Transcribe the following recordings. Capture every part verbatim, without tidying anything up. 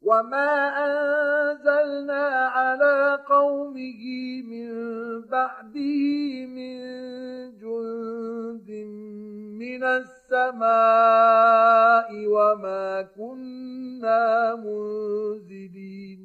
وما أنزلنا على قومه من بعده من جند من السماء وما كنا منزلين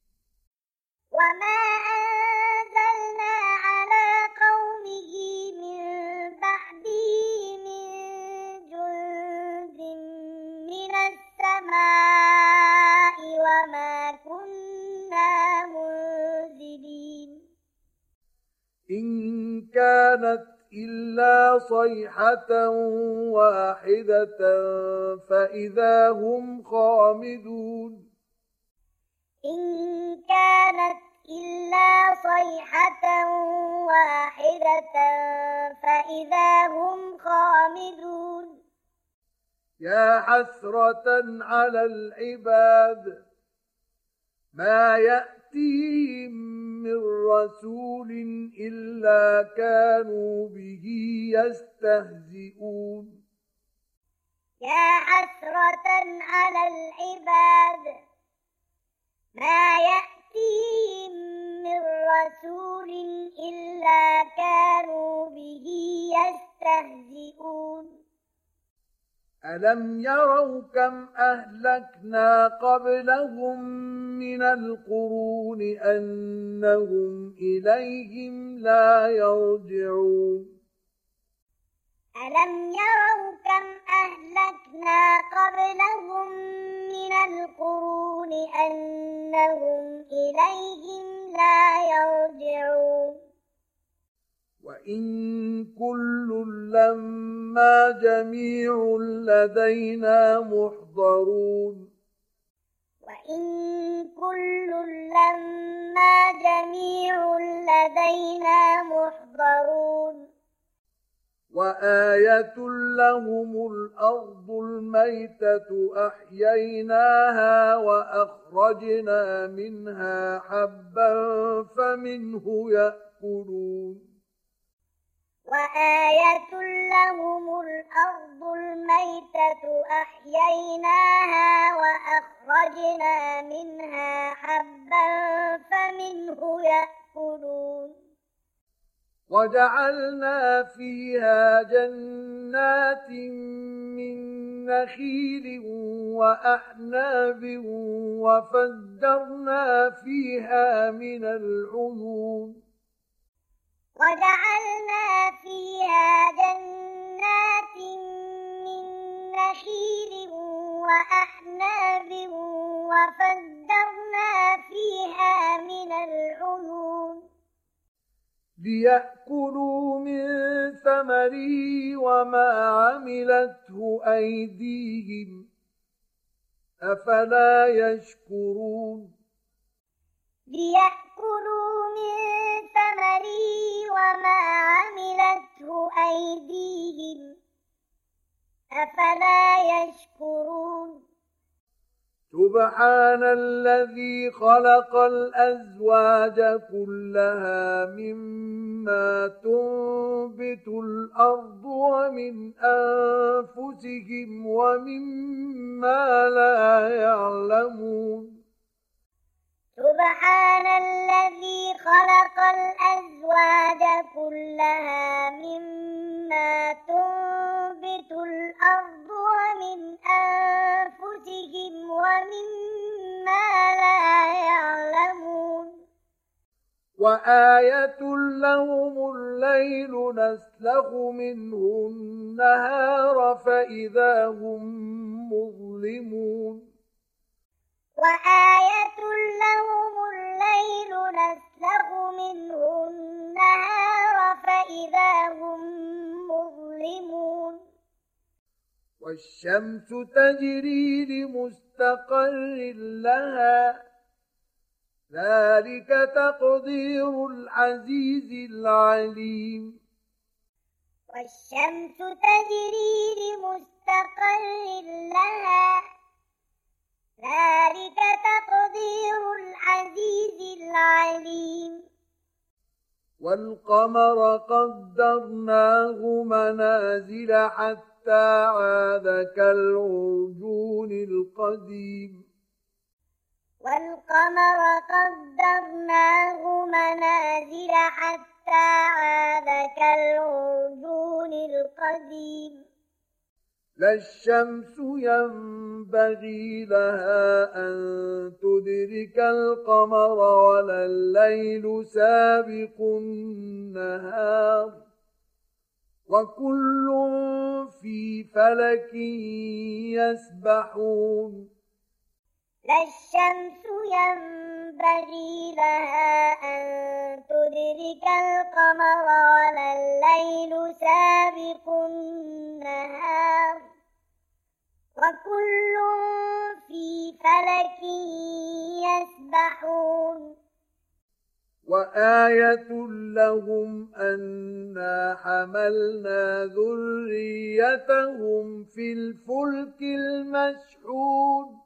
وما أنزلنا على قومه من بعده من جند من السماء وما كنا منزلين إن كانت إلا صيحة واحدة فإذا هم خامدون إن كانت إلا صيحة واحدة فإذا هم خامدون يا حسرة على العباد ما يأتيهم من رسول إلا كانوا به يستهزئون يا حسرة على العباد ما يأتيهم من رسول إلا كانوا به يستهزئون ألم يروا كم أهلكنا قبلهم من القرون أنهم إليهم لا يرجعون ألم يروا كم أهلكنا قبلهم من القرون أنهم إليهم لا يرجعون وإن كل لما جميع لدينا محضرون وإن كل لما جميع لدينا محضرون وآية لهم الأرض الميتة أحييناها وأخرجنا منها حبا فمنه يأكلون وآية لهم الأرض الميتة أحييناها وأخرجنا منها حبا فمنه يأكلون وجعلنا فيها جنات من نخيل وأعناب وفجرنا فيها من العيون وجعلنا فيها جنات من نخيل وأعناب وفجرنا فيها من العيون ليأكلوا من ثمره وما عملته أيديهم أفلا يشكرون ليأكلوا من ثمره وما عملته أيديهم أفلا يشكرون سبحان الذي خلق الأزواج كلها مما تنبت الأرض ومن أنفسهم ومما لا يعلمون سبحان الذي خلق الأزواج كلها مما تنبت الأرض ومن أنفسهم ومما لا يعلمون وآية لهم الليل نسلخ منه النهار فإذا هم مظلمون وآية لهم الليل نسلخ منه النهار فإذا هم مظلمون والشمس تجري لمستقر لها ذلك تقدير العزيز العليم والشمس تجري لمستقر لها ذلك تقدير العزيز العليم والقمر قدرناه منازل حتى عاد كالعرجون القديم والقمر قدرناه منازل حتى عاد كالعرجون القديم لا الشمس ينبغي لها أن تدرك القمر ولا الليل سابق النهار وكل في فلك يسبحون لا الشمس ينبغي لها أن تدرك القمر ولا الليل سابق النهار وكل في فلك يسبحون وآية لهم أنا حملنا ذريتهم في الفلك المشحون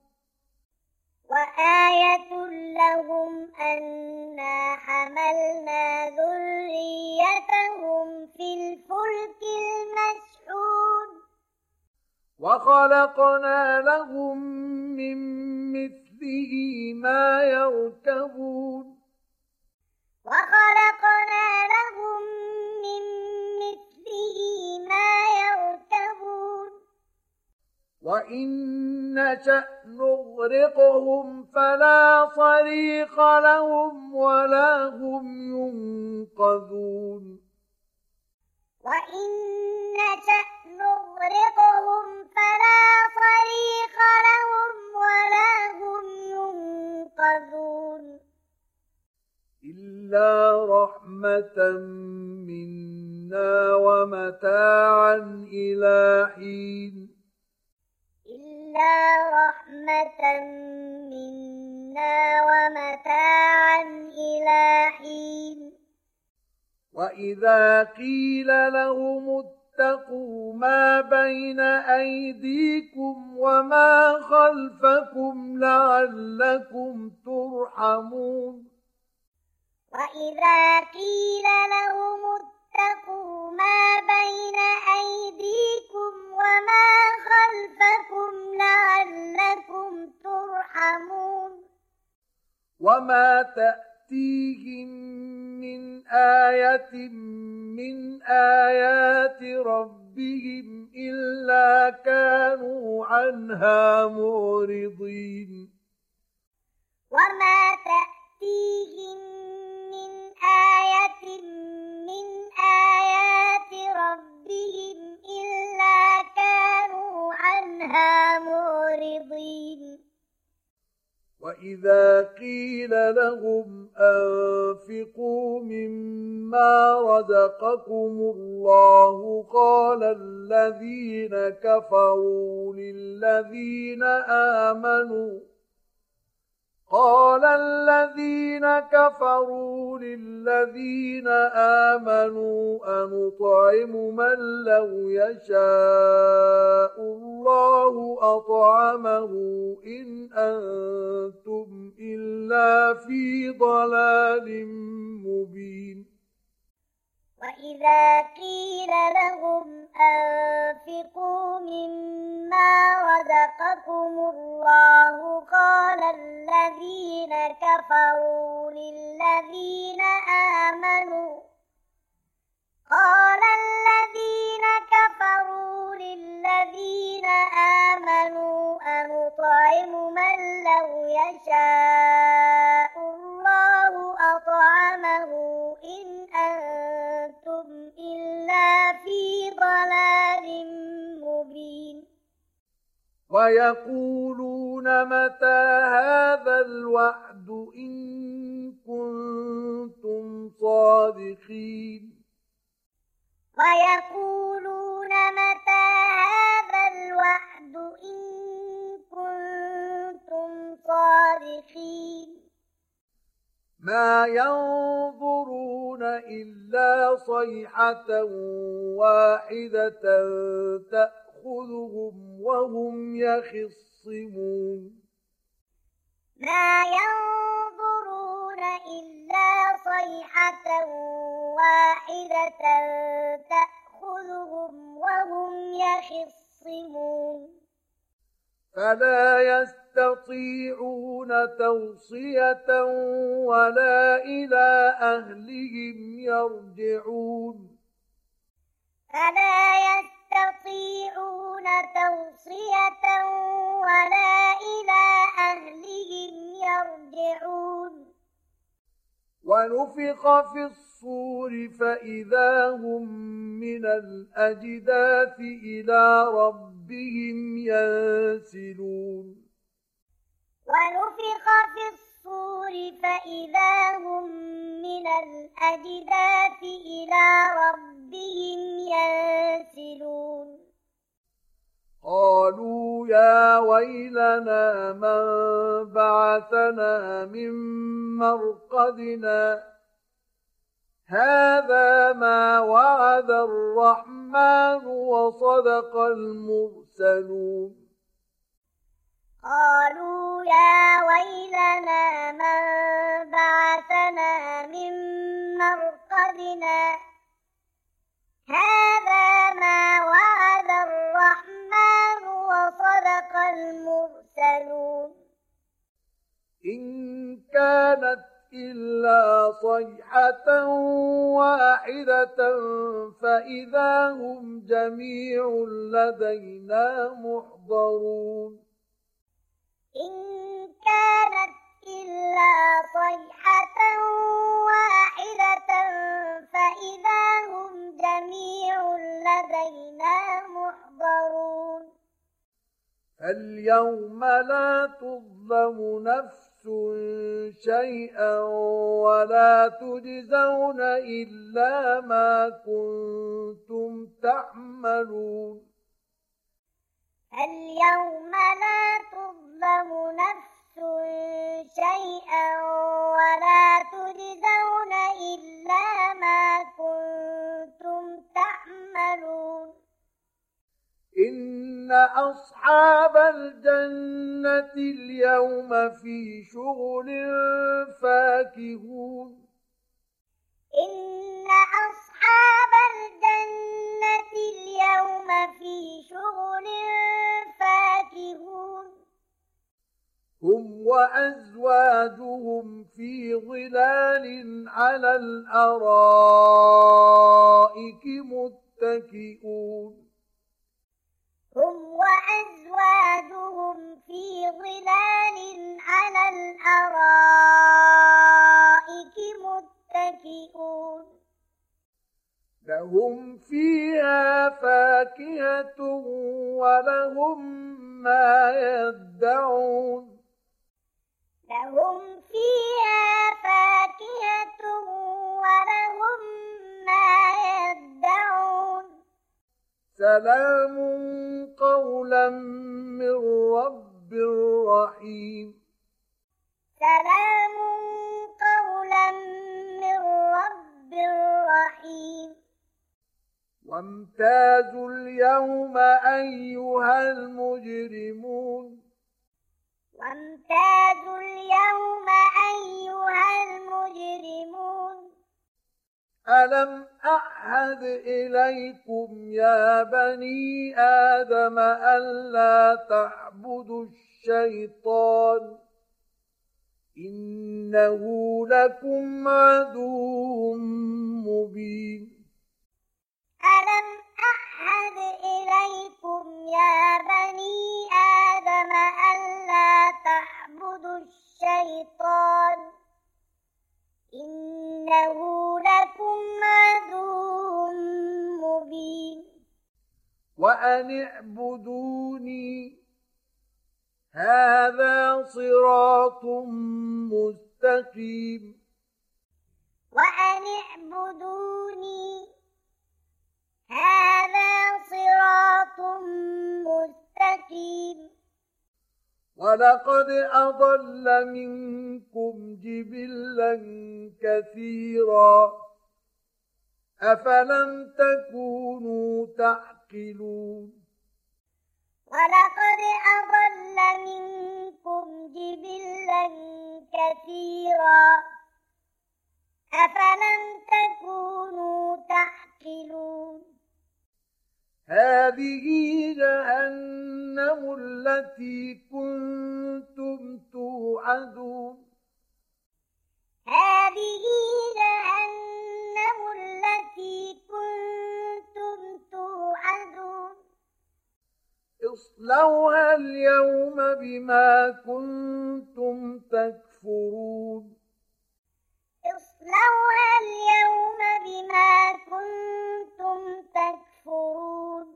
وآية لهم أنا حملنا ذريتهم في الفلك المشحون وخلقنا لهم من مثله ما يركبون وخلقنا لهم من مثله ما يركبون وإن نشأ نغرقهم فلا صريخ لهم ولا هم ينقذون وإن نشأ نغرقهم فلا صريخ لهم ولا هم ينقذون إلا رحمة منا ومتاعا إلى حين إلا رحمة منا ومتاعا إلى حين وإذا قيل لهم اتقوا ما بين أيديكم وما خلفكم لعلكم ترحمون وإذا قيل لهم اتقوا ما بين أيديكم وما خلفكم لعلكم ترحمون وما تأتيهم من آية من آيات ربهم إلا كانوا عنها معرضين وما تأتيهم من آية من آيات ربهم إلا كانوا عنها معرضين وإذا قيل لهم أنفقوا مما رزقكم الله قال الذين كفروا للذين آمنوا قال الذين كفروا للذين آمنوا أنطعم من لو يشاء الله أطعمه إن أنتم إلا في ضلال مبين وإذا قيل لهم أنفقوا مما رزقكم الله قال الذين كفروا للذين آمنوا قال الذين كفروا للذين آمنوا أنطعم من لو يشاء الله أطعمه إن أنتم إلا في ضلال مبين ويقولون متى هذا الوعد إن كنتم صادقين ويقولون متى هذا الوعد إن كنتم صادقين ما ينظرون إلا صيحة واحدة تأخذهم وهم يخصمون ما ينظرون إلا صيحة واحدة تأخذهم وهم يخصمون فلا يستطيعون توصية ولا إلى أهلهم يرجعون فلا يستطيعون توصية ولا إلى أهلهم يرجعون ونفخ في الصور فإذا هم من الأجداث إلى ربهم ينسلون ونفخ في الصور فإذا هم من الأجداث إلى ربهم ينسلون قالوا يا ويلنا من بعثنا من مرقدنا هذا ما وعد الرحمن وصدق المرسلون قالوا يا ويلنا من بعثنا من مرقدنا هذا ما وعد الرحمن وصدق المرسلون إن كانت إلا صيحة واحدة فإذا هم جميع لدينا محضرون إن كانت إلا صيحة واحدة فإذا هم جميع لدينا محضرون اليوم لا تظلم نفس شيئا ولا تجزون إلا ما كنتم تعملون اليوم لا تظلم نفس شيئا ولا تجزون إلا ما كنتم تعملون إن أصحاب الجنة اليوم في شغل فاكهون إن أصحاب الجنة اليوم في شغل فاكهون هم وأزواجهم في ظلال على الأرائك متكئون هم وأزواجهم في ظلال على الأرائك متكئون لهم فيها فاكهة ولهم ما يدعون لهم فيها فاكهة ولهم ما يدعون سلام قولا من رب رحيم سلام قولا من رب رحيم وامتازوا اليوم أيها المجرمون وامتازوا اليوم أيها المجرمون ألم أعهد إليكم يا بني آدم ألا تعبدوا الشيطان إنه لكم عدو مبين ألم أعهد إليكم يا بني آدم ألا تعبدوا الشيطان إنه لكم عدو مبين وأن اعبدوني هذا صراط مستقيم وأن اعبدوني هذا صراط مستقيم ولقد أضل منكم جبلا كثيرا أفلم تكونوا تعقلون ولقد أضل منكم جبلا كثيرا أفلم تكونوا تعقلون هذه جهنم التي كنتم توعدون هذه جهنم التي كنتم توعدون اصلوها اليوم بما كنتم تكفرون اصلوها اليوم بما كنتم تكفرون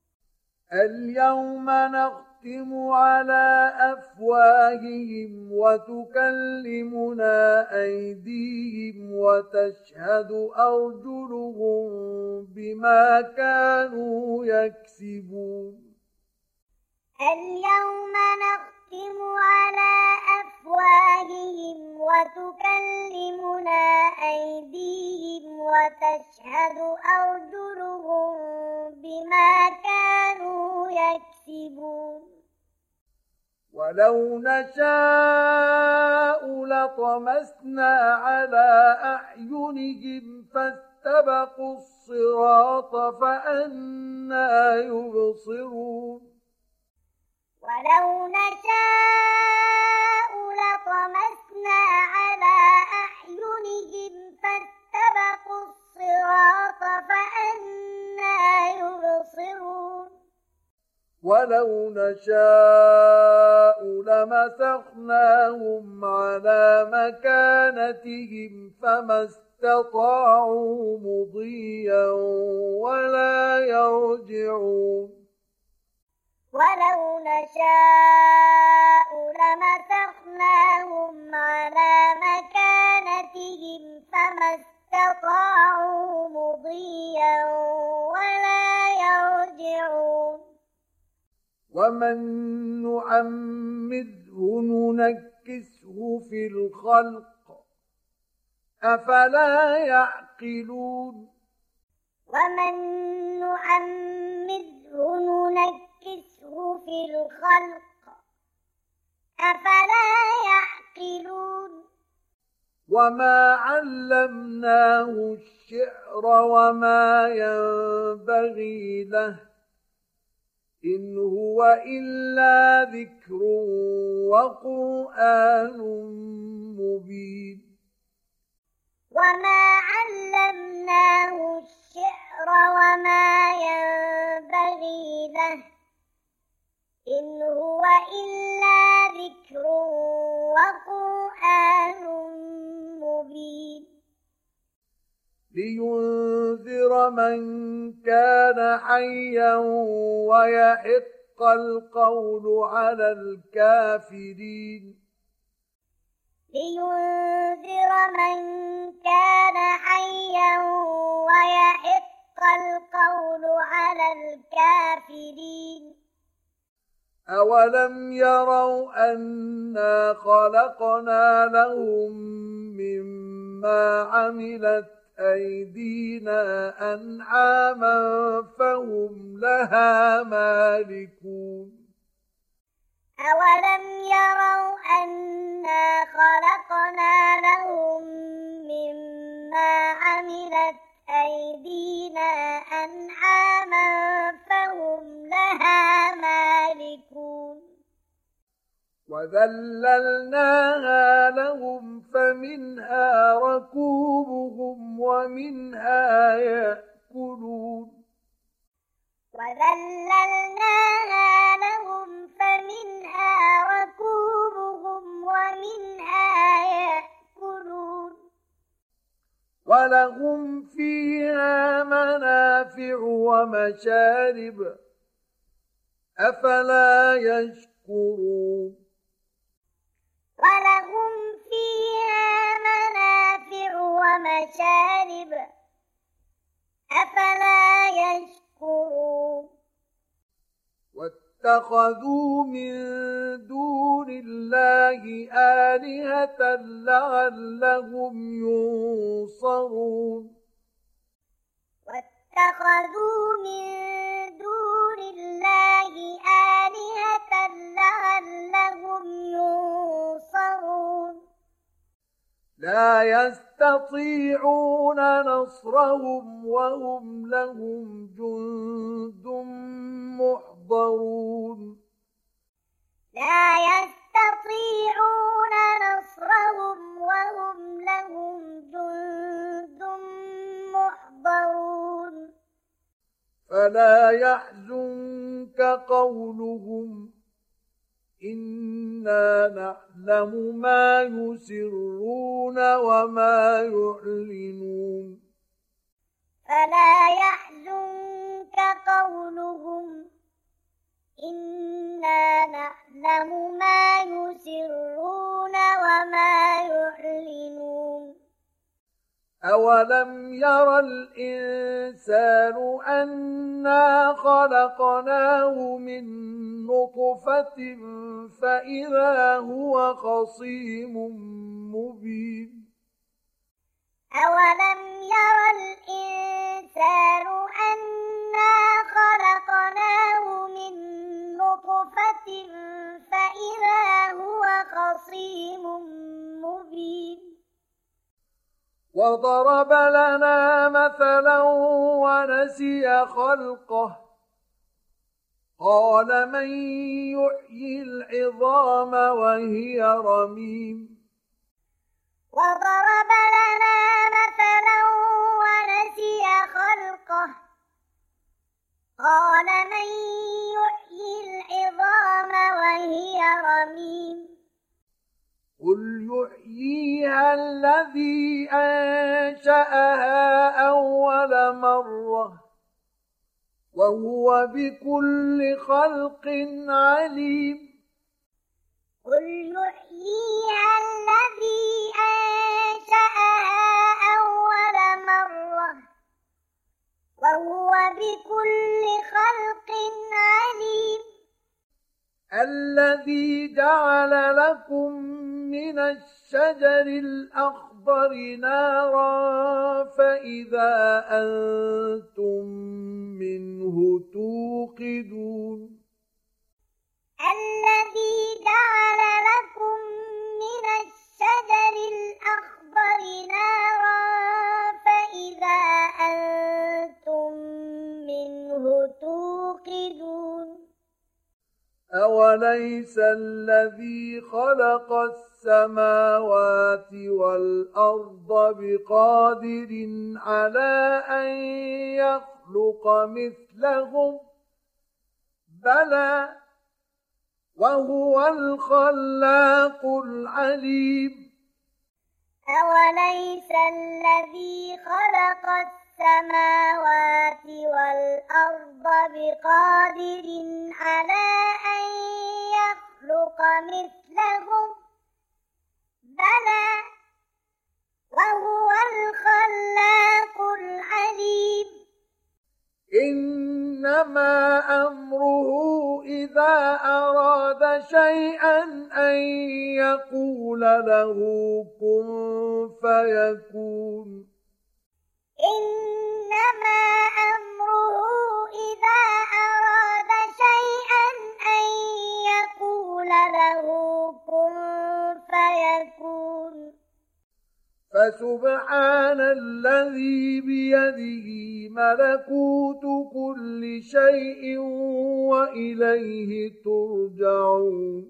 اليوم نختم على أفواههم وتكلمنا أيديهم وتشهد أرجلهم بما كانوا يكسبون اليوم نختم على أفواههم وتكلمنا أيديهم وتشهد أرجلهم بما كانوا يكسبون ولو نشاء لطمسنا على أعينهم فاستبقوا الصراط فأنى يبصرون ولو نشاء لطمسنا على أعينهم فاستبقوا الصراط فأنى يبصرون ولو نشاء لمسخناهم على مكانتهم فما استطاعوا مضيا ولا يرجعون ولو نشاء لمسخناهم على مكانتهم فما استطاعوا مضيا ولا يرجعون ومن نعمره ننكسه في الخلق أفلا يعقلون ومن نعمره ننكسه في الخلق أفلا يعقلون وما علمناه الشعر وما ينبغي له إن هو إلا ذكر وقرآن مبين وما علمناه الشعر وما ينبغي له إن هو إلا ذكر وقرآن مبين لينذر من كان حيا ويحق القول على الكافرين لينذر من كان حيا ويحق القول على الكافرين أولم يروا أنا خلقنا لهم مما عملت أيدينا أنعاما فهم لها مالكون أولم يروا أنا خلقنا لهم مما عملت أيدينا أنعاما فهم لها مالكون وذللناها لهم فمنها ركوبهم ومنها يأكلون وذللناها لهم فمنها ركوبهم ومنها يأكلون ولهم فيها منافع ومشارب أفلا يشكرون ولهم فيها منافع ومشارب أفلا يشكرون واتخذوا من دون الله آلهة لعلهم ينصرون واتخذوا من دون الله آلهة لعلهم ينصرون لا يستطيعون نصرهم وهم لهم جند محضرون لا يستطيعون نصرهم وهم لهم جند محضرون فلا يحزنك قولهم إنا نعلم ما يسرون وما يعلنون فلا يحزنك قولهم إنا نعلم ما يسرون وما يعلنون أولم ير الإنسان أنا خلقناه من نطفة فإذا هو خصيم مبين أولم ير الإنسان أنا خلقناه من نطفة فإذا هو خصيم مبين وضرب لنا مثلا ونسي خلقه قال من يحيي العظام وهي رميم وضرب لنا مثلا ونسي خلقه قال من يحيي العظام وهي رميم قل يحييها الذي أنشأها أول مرة وهو بكل خلق عليم قل يحييها الذي أنشأها أول مرة وهو بكل خلق عليم الذي جعل لكم من الشجر الأخضر نارا فإذا أنتم منه توقدون الذي جعل لكم من الشجر الأخضر نارا فإذا أنتم منه توقدون أوليس الذي خلق السماوات والأرض بقادر على أن يخلق مثلهم بلى وهو الخلاق العليم أوليس الذي خلق السماوات والأرض بقادر على أن يخلق مثلهم بلى وهو الخلاق العليم إنما أمره إذا أراد شيئا أن يقول له كن فيكون إنما أمره إذا أراد شيئا أن يقول له كن فيكون فسبحان الذي بيده ملكوت كل شيء وإليه ترجعون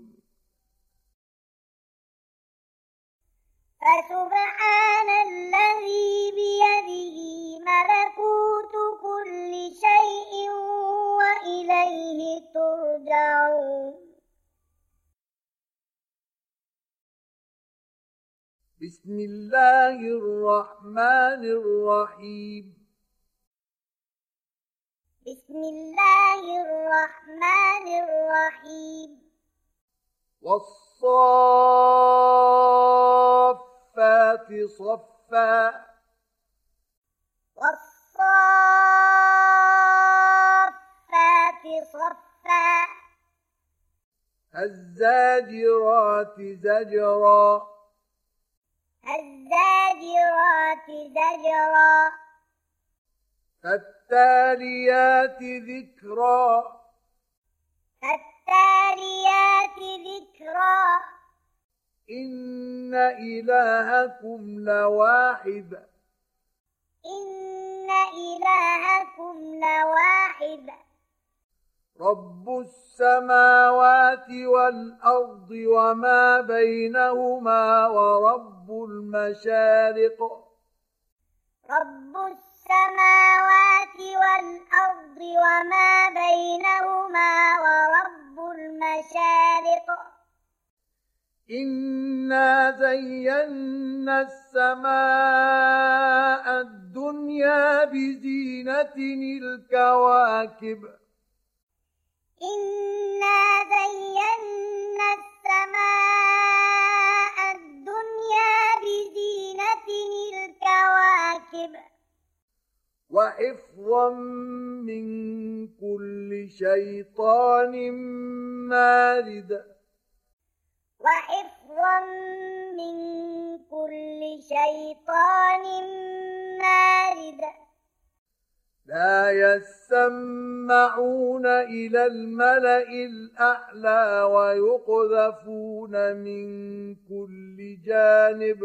فسبحان الذي بيده ملكوت كل شيء وإليه ترجعون بسم الله الرحمن الرحيم بسم الله الرحمن الرحيم والصافات صفا والصافات صفا الزاجرات زجرا الزاجرات زجرا فالتاليات ذكرا فالتاليات ذكرا إن إن إلهكم لواحد إن إلهكم لواحد رب السماوات والأرض وما بينهما ورب المشارق رب السماوات والأرض وما بينهما ورب المشارق إنا زينا السماء الدنيا بزينة الكواكب إنا زينا السماء الدنيا بزينة الكواكب وحفظا من كل شيطان مارد وحفظا من كل شيطان مارد لا يسمعون إلى الملأ الأعلى ويقذفون من كل جانب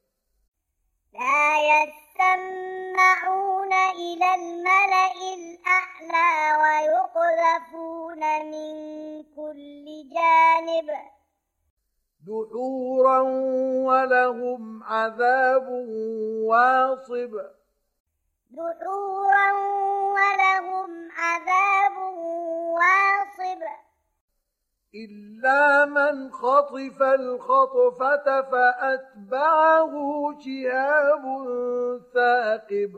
لا يسمعون إلى الملأ الأعلى ويقذفون من كل جانب دحورا ولهم عذاب واصب دحورا ولهم عذاب واصب إلا من خطف الخطفة فأتبعه شهاب ثاقب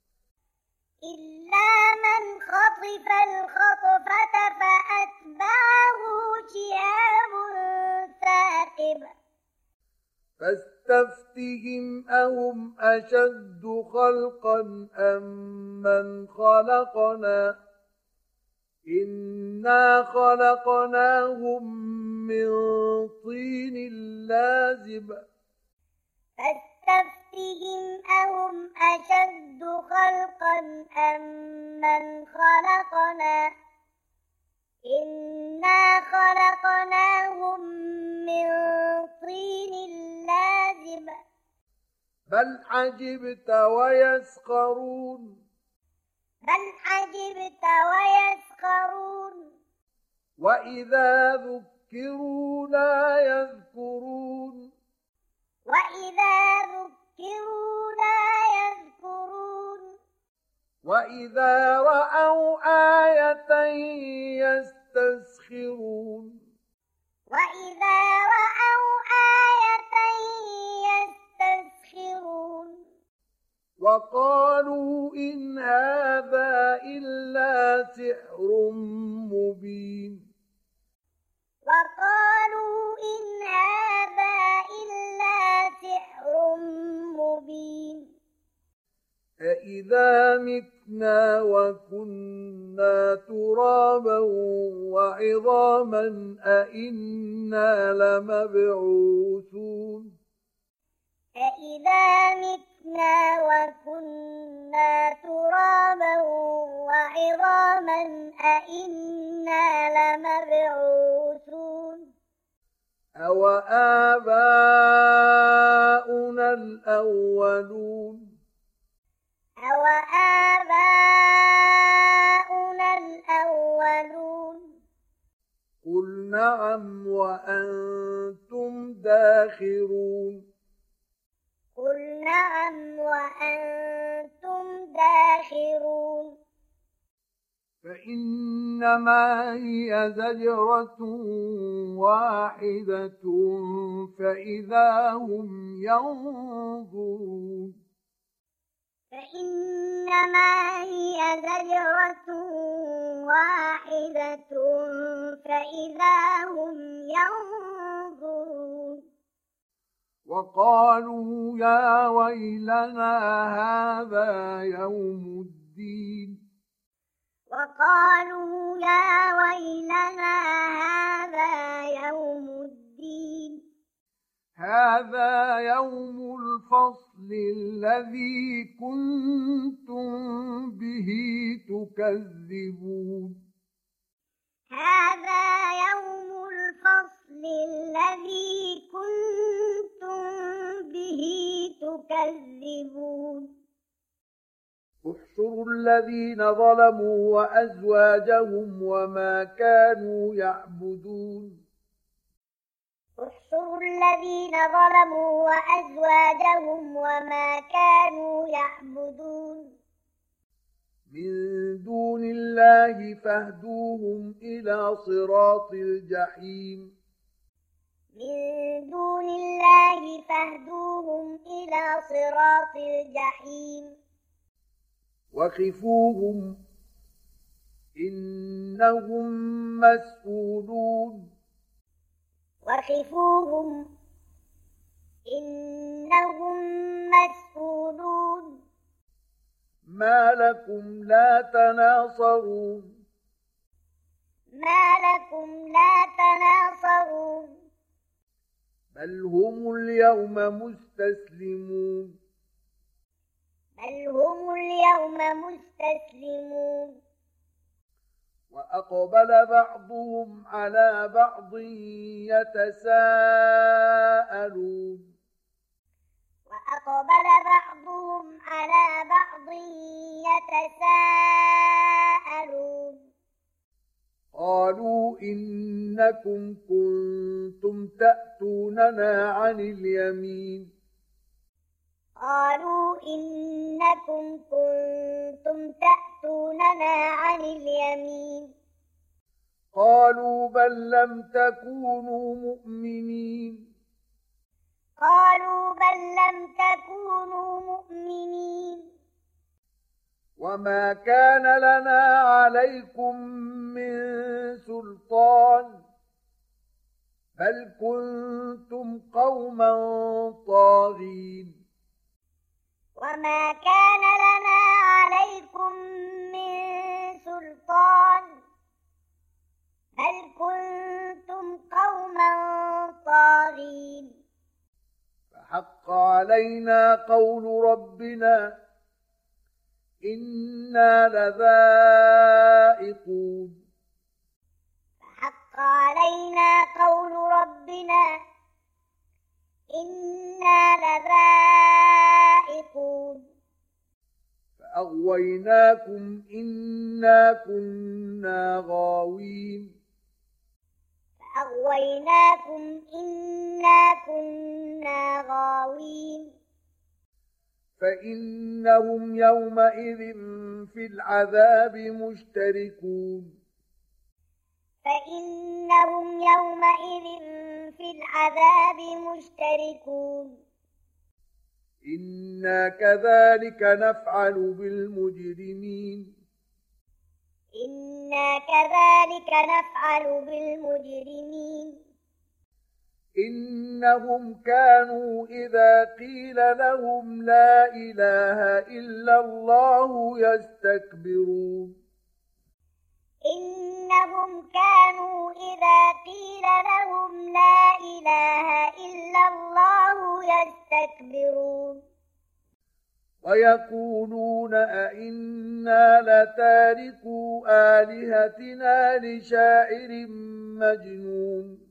إلا من خطف الخطفة فأتبعه شهاب ثاقب فاستفتهم أهم أشد خلقا أم من خلقنا إنا خلقناهم من طين لازب فاستفتهم أهم أشد خلقا أم من خلقنا إنا خلقناهم من طين لازب بل عجبت ويسخرون بل عجبت ويسخرون وإذا ذكروا لا يذكرون وإذا ذكروا لا يذكرون وإذا رأوا آية يستسخرون وإذا رأوا آية يستسخرون وقالوا إن هذا إلا سحر مبين وقالوا إن هذا إلا سحر مبين أإذا متنا وكنا ترابا وعظاما أإنا لمبعوثون أإذا متنا وكنا ترابا وعظاما أإنا لمبعوثون أوآباؤنا الأولون أوآباؤنا الأولون قل نعم وأنتم داخرون قل نعم وأنتم داخرون فإنما هي زجرة واحدة فإذا هم ينظرون فإنما هي زجرة واحدة فإذا هم ينظرون وقالوا يا ويلنا هذا يوم الدين وقالوا يا ويلنا هذا يوم الدين هذا يوم الفصل الذي كنتم به تكذبون هذا يوم الفصل الذي كنتم تكذبون احشروا الذين ظلموا وأزواجهم وما كانوا يعبدون احشروا الذين ظلموا وأزواجهم وما كانوا يعبدون من دون الله فاهدوهم إلى صراط الجحيم من دون الله فاهدوهم إلى صراط الجحيم وقفوهم إنهم مسؤولون وقفوهم إنهم مسؤولون ما لكم لا تناصرون ما لكم لا تناصرون بل هم اليوم مستسلمون بل هم اليوم مستسلمون وأقبل بعضهم على بعض يتساءلون وأقبل بعضهم على بعض يتساءلون قالوا إنكم كنتم تأتوننا عن اليمين قالوا إنكم كنتم تأتوننا عن اليمين قالوا بل لم تكونوا مؤمنين قالوا بل لم تكونوا مؤمنين وما كان لنا عليكم من سلطان بل كنتم قوما طاغين وما كان لنا عليكم من سلطان بل كنتم قوما طاغين فحق علينا قول ربنا إنا لذائقون فحق علينا قول ربنا إنا لذائقون فأغويناكم إنا كنا غاوين فأغويناكم إنا كنا غاوين فإنهم يومئذ في العذاب مشتركون فإنهم يومئذ في العذاب مشتركون إنا كذلك نفعل بالمجرمين إنا كذلك نفعل بالمجرمين إنهم كانوا إذا قيل لهم لا إله إلا الله يستكبرون إنهم كانوا إذا قيل لهم لا إله إلا الله يستكبرون ويقولون أئنا لتاركو آلهتنا لشاعر مجنون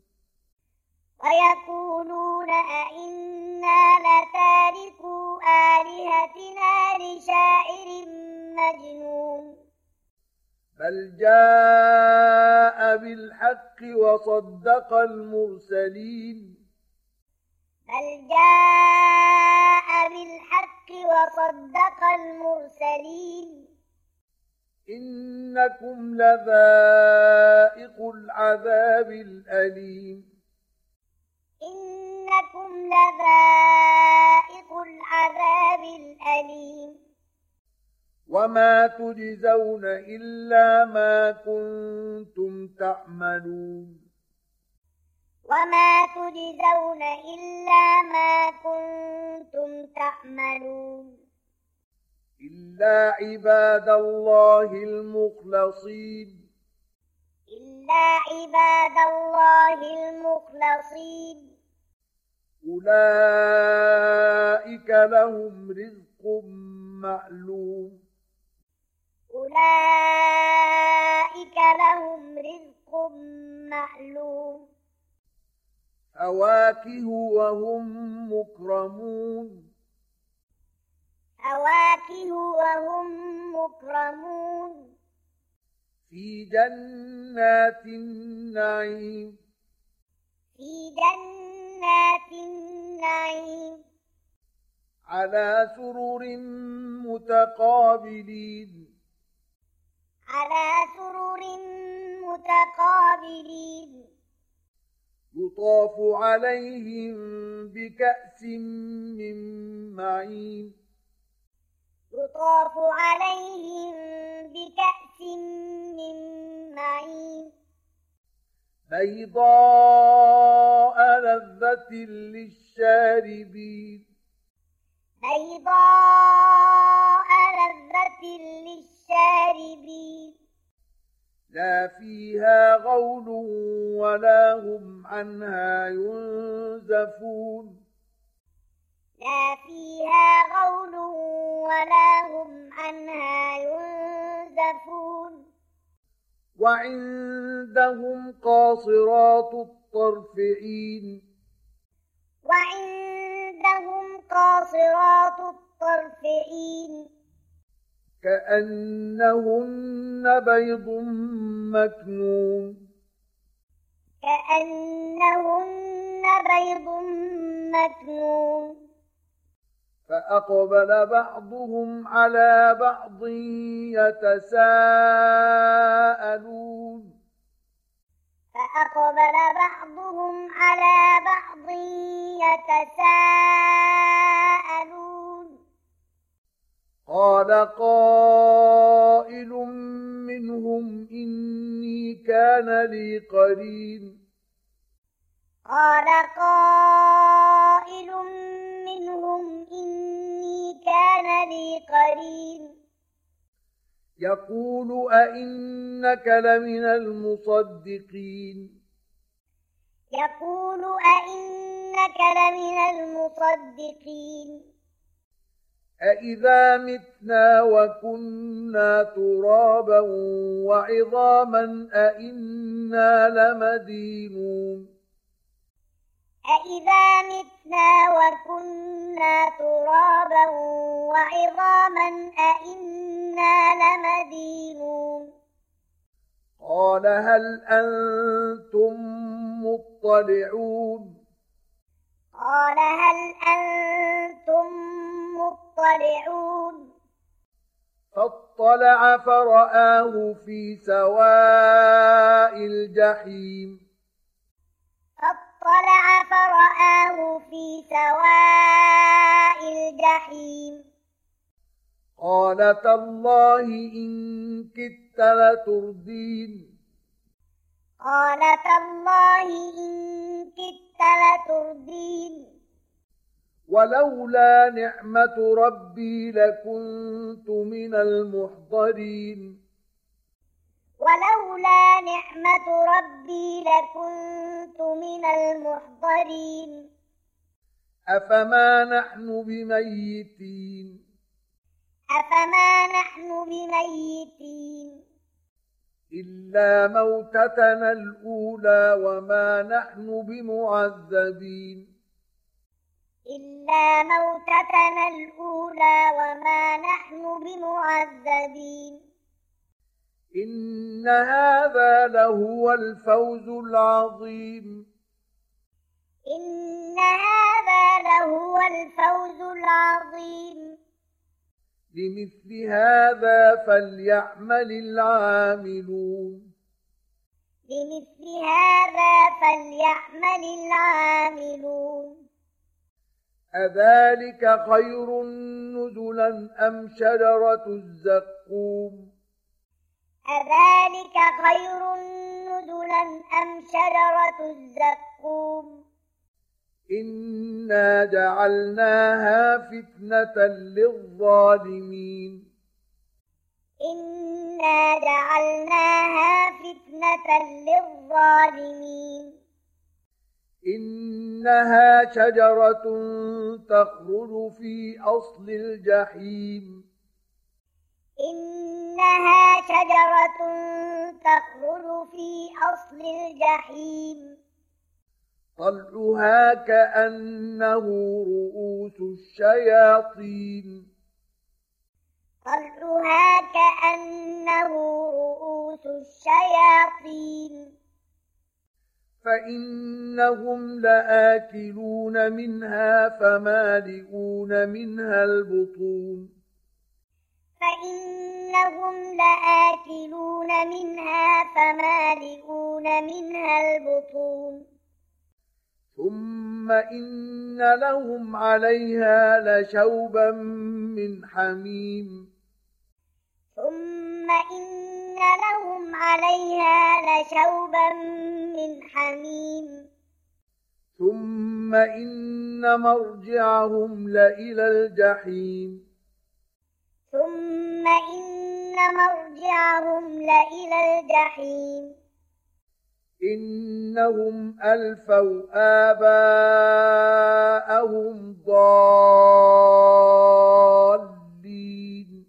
ويقولون أئنا لتاركو آلهتنا لشاعر مجنون بل جاء بالحق وصدق المرسلين بل جاء بالحق وصدق المرسلين إنكم لذائق العذاب الأليم إنكم لذائق العذاب الأليم وما تجزون إلا ما كنتم تعملون وما تجزون إلا ما كنتم تعملون إلا عباد الله المخلصين إلا عباد الله المخلصين أولئك لهم رزق معلوم أولئك لهم رزق معلوم فواكه وهم مكرمون فواكه وهم مكرمون في جنات النعيم في جنات النعيم على سرر متقابلين على سرر متقابلين يطاف عليهم بكأس من معين يطاف عليهم بكأس من معين بيضاء لذة للشاربين بيضاء لذة للشاربين لا فيها غول ولا هم عنها ينزفون لا فيها غول ولا هم عنها ينزفون وعندهم قاصرات الطرف عين وعندهم قاصرات الطرف عين كأنهن بيض مكنون كأنهن بيض مكنون فأقبل بعضهم على بعض يتساءلون فأقبل بعضهم على بعض يتساءلون قال قائل منهم إني كان لي قرين قال قائل منهم إني كان لي قرين يقول أئنك لمن المصدقين يقول أئنك لمن المصدقين أإذا متنا وكنا ترابا وعظاما أئنا لمدينون أإذا متنا وكنا ترابا وعظاما أئنا لمدينون قال هل أنتم مطلعون قال هل أنتم مطلعون فاطلع فرآه في سواء الجحيم فاطلع فرآه في سواء الجحيم قال تالله إن كدت لتردين قال تالله إن كدت لتردين ولولا نعمة ربي لكنت من المحضرين ولولا نعمة ربي لكنت من المحضرين أفما نحن بميتين أفما نحن بميتين إلا موتتنا الأولى وما نحن بمعذبين إلا موتتنا الأولى وما نحن بمعذبين إن هذا لهو الفوز العظيم إن هذا لهو الفوز العظيم لمثل هذا فليعمل العاملون لمثل هذا فليعمل العاملون أذلك خير نزلا أم شجرة الزقوم أذلك خير نزلا أم شجرة الزقوم إنا جعلناها فتنة للظالمين إنا جعلناها فتنة للظالمين إنها شجرة تخرج في أصل الجحيم إنها شجرة تخرج في أصل الجحيم طلعها كأنه رؤوس الشياطين طلعها كأنه رؤوس الشياطين فإنهم لآكلون منها فمالئون منها البطون فإنهم لآكلون منها فمالئون منها البطون ثم إن لهم عليها لشوبا من حميم ثم إن لهم عليها لشوبا من حميم ثم إن مرجعهم لإلى الجحيم ثم إن مرجعهم لإلى الجحيم إنهم ألفوا آباءهم ضالين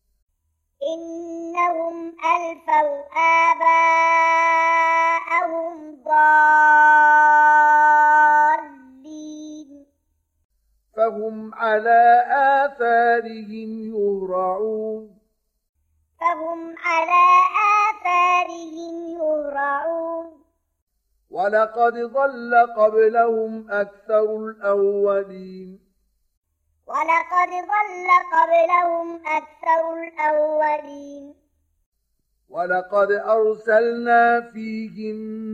إنهم ألفوا آباءهم ضالين فهم على آثارهم يهرعون فهم على آثارهم يهرعون ولقد ضل قبلهم أكثر الأولين ولقد ضل قبلهم أكثر الأولين ولقد أرسلنا فيهم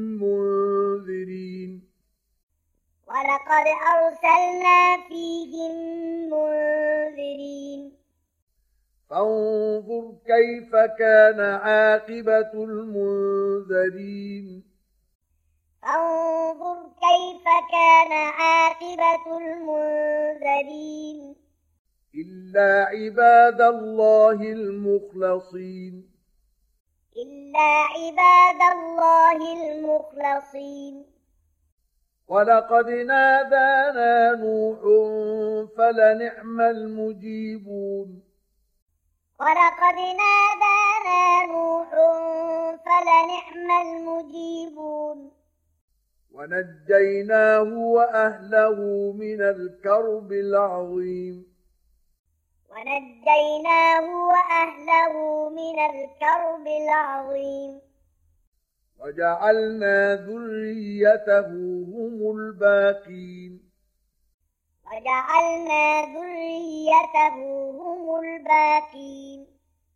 منذرين ولقد أرسلنا فيهم منذرين فانظر كيف كان عاقبة المنذرين فانظر كيف كان عاقبة المنذرين إلا عباد الله المخلصين إلا عباد الله المخلصين ولقد نادانا نوح فلنعم المجيبون ولقد نادانا نوح فلنعم المجيبون ونجيناه وأهله من الكرب العظيم ونجيناه وأهله من الكرب العظيم وجعلنا ذريته هم الباقين وجعلنا ذريته هم الباقين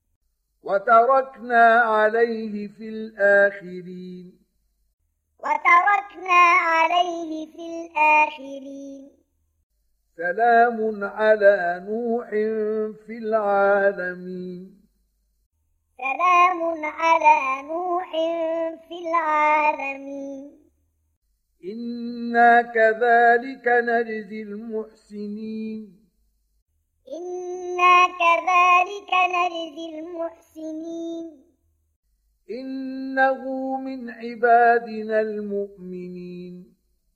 وتركنا عليه في الآخرين وتركنا عليه في الآخرين سلام على نوح في العالمين سلام على نوح في العالمين إنا كذلك نجزي المحسنين إنا كذلك نجزي المحسنين إنه من عبادنا المؤمنين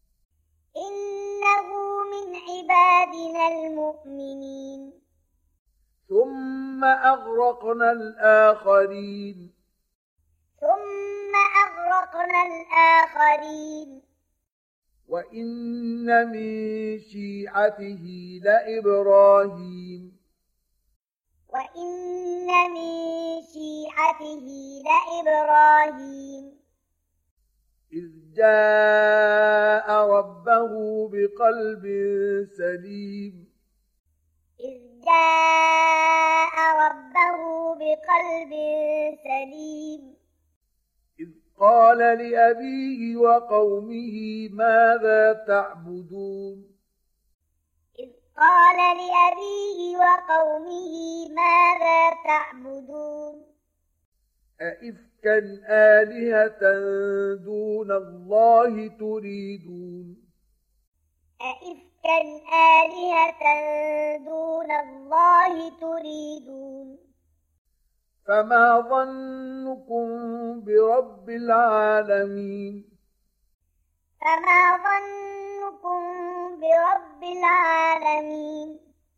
إنه من عبادنا المؤمنين ثم أغرقنا الآخرين ثم أغرقنا الآخرين وإن من شيعته لإبراهيم وإن من شيعته لإبراهيم إذ جاء ربه بقلب سليم إذ جاء ربه بقلب سليم إذ قال لأبيه وقومه ماذا تعبدون إذ قال لأبيه وقومه ماذا تعبدون أئفكا آلهة دون الله تريدون أئفكا آلهة دون الله تريدون فما ظنكم برب العالمين فما ظنكم برب العالمين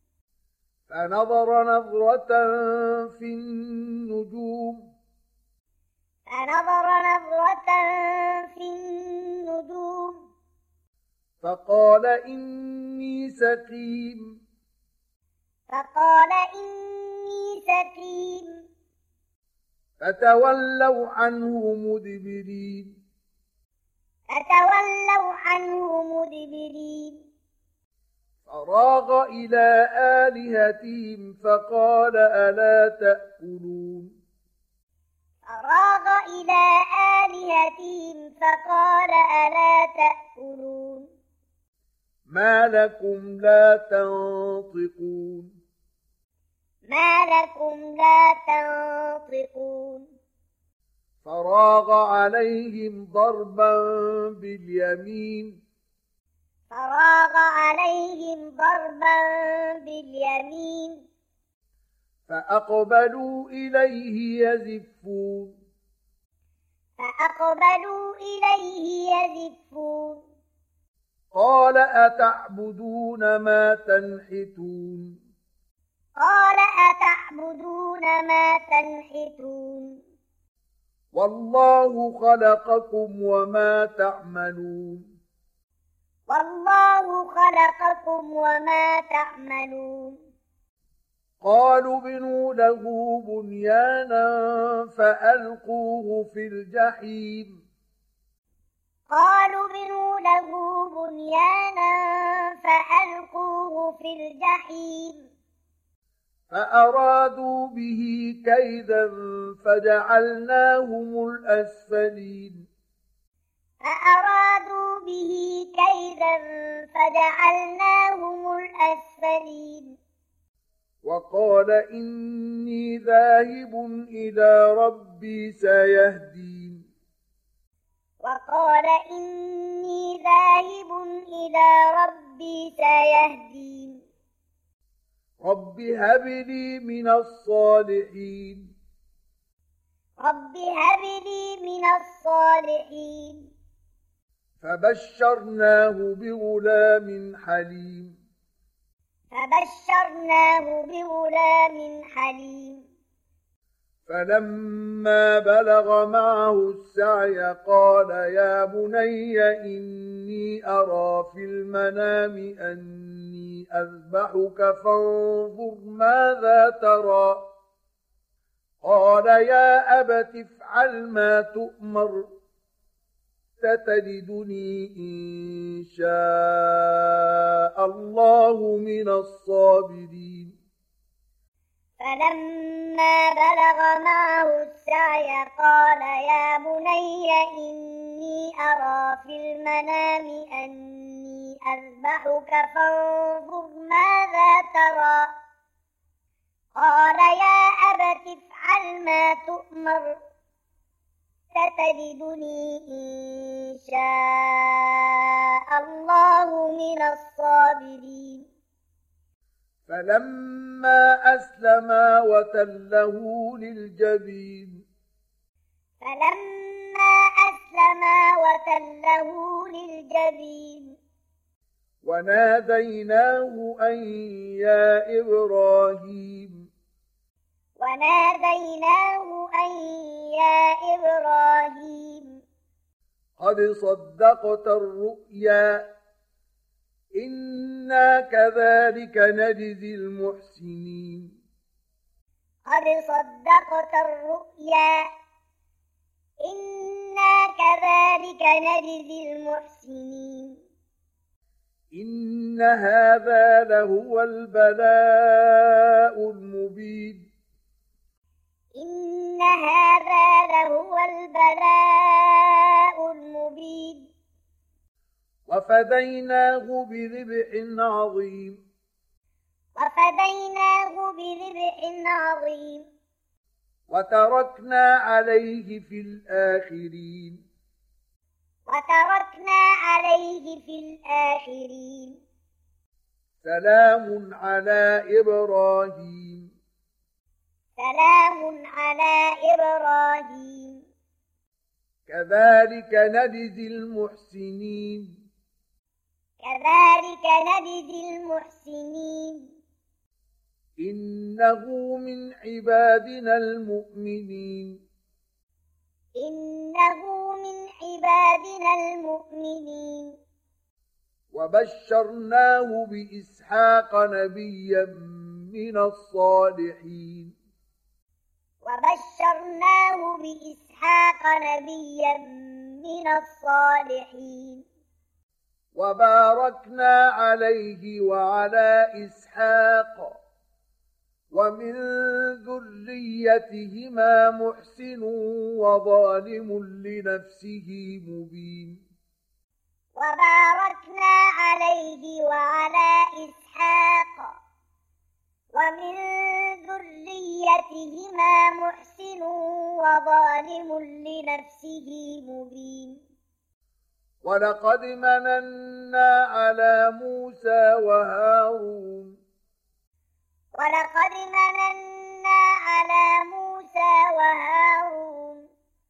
فنظر نظرة في النجوم فنظر نظرة في النجوم فقال إني سقيم فقال إني سقيم فتولوا عنه مدبرين فتولوا عنه مدبرين فراغ إلى آلهتهم فقال ألا تأكلون فراغ إلى آلهتهم فقال ألا تأكلون ما لكم لا تنطقون ما لكم لا تنطقون فراغ عليهم ضربا باليمين فراغ عليهم ضربا باليمين فأقبلوا إليه يزفون فأقبلوا إليه يزفون قال أتعبدون ما تنحتون قال أتعبدون ما تنحتون والله خلقكم وما تعملون والله خلقكم وما تعملون قالوا بنوا له بنيانا فألقوه في الجحيم قالوا بنوا له بنيانا فألقوه في الجحيم فأرادوا به كيدا فجعلناهم الأسفلين فأرادوا به كيدا فجعلناهم الأسفلين وقال إني ذاهب إلى ربي سيهدين وقال إني ذاهب إلى ربي سيهدين رب هب لي من الصالحين رب هب لي من الصالحين فبشرناه بغلام حليم فبشرناه بغلام حليم فلما بلغ معه السعي قال يا بني إني أرى في المنام أني أذبحك فانظر ماذا ترى قال يا أبت افعل ما تؤمر ستجدني إن شاء الله من الصابرين فلما بلغ معه السعي قال يا بني إني أرى في المنام أني أذبحك فانظر ماذا ترى قال يا أبت افعل ما تؤمر ستجدني إن شاء الله من الصابرين فلما أسلما وتله للجبين فلما أسلما وتله للجبين وناديناه أن يا إبراهيم وناديناه أن يا إبراهيم قد صدقت الرؤيا إنا كذلك نجزي المحسنين قد صدقت الرؤيا إنا كذلك نجزي المحسنين إن هذا لهو البلاء المبين إن هذا لهو البلاء المبين وفديناه بذبح عظيم وفديناه بذبح عظيم وتركنا عليه في الآخرين وتركنا عليه في الآخرين سلام على إبراهيم سلام على إبراهيم كذلك نجزي المحسنين كذلك نجزي المحسنين إنه من عبادنا المؤمنين إنه من عبادنا المؤمنين وبشرناه بإسحاق نبيا من الصالحين وبشرناه بإسحاق نبيا من الصالحين وباركنا عليه وعلى إسحاق ومن ذريتهما محسن وظالم لنفسه مبين وباركنا عليه وعلى إسحاق ومن ذريتهما محسن وظالم لنفسه مبين ولقد مننا على موسى وهارون ولقد مننا على موسى وهارون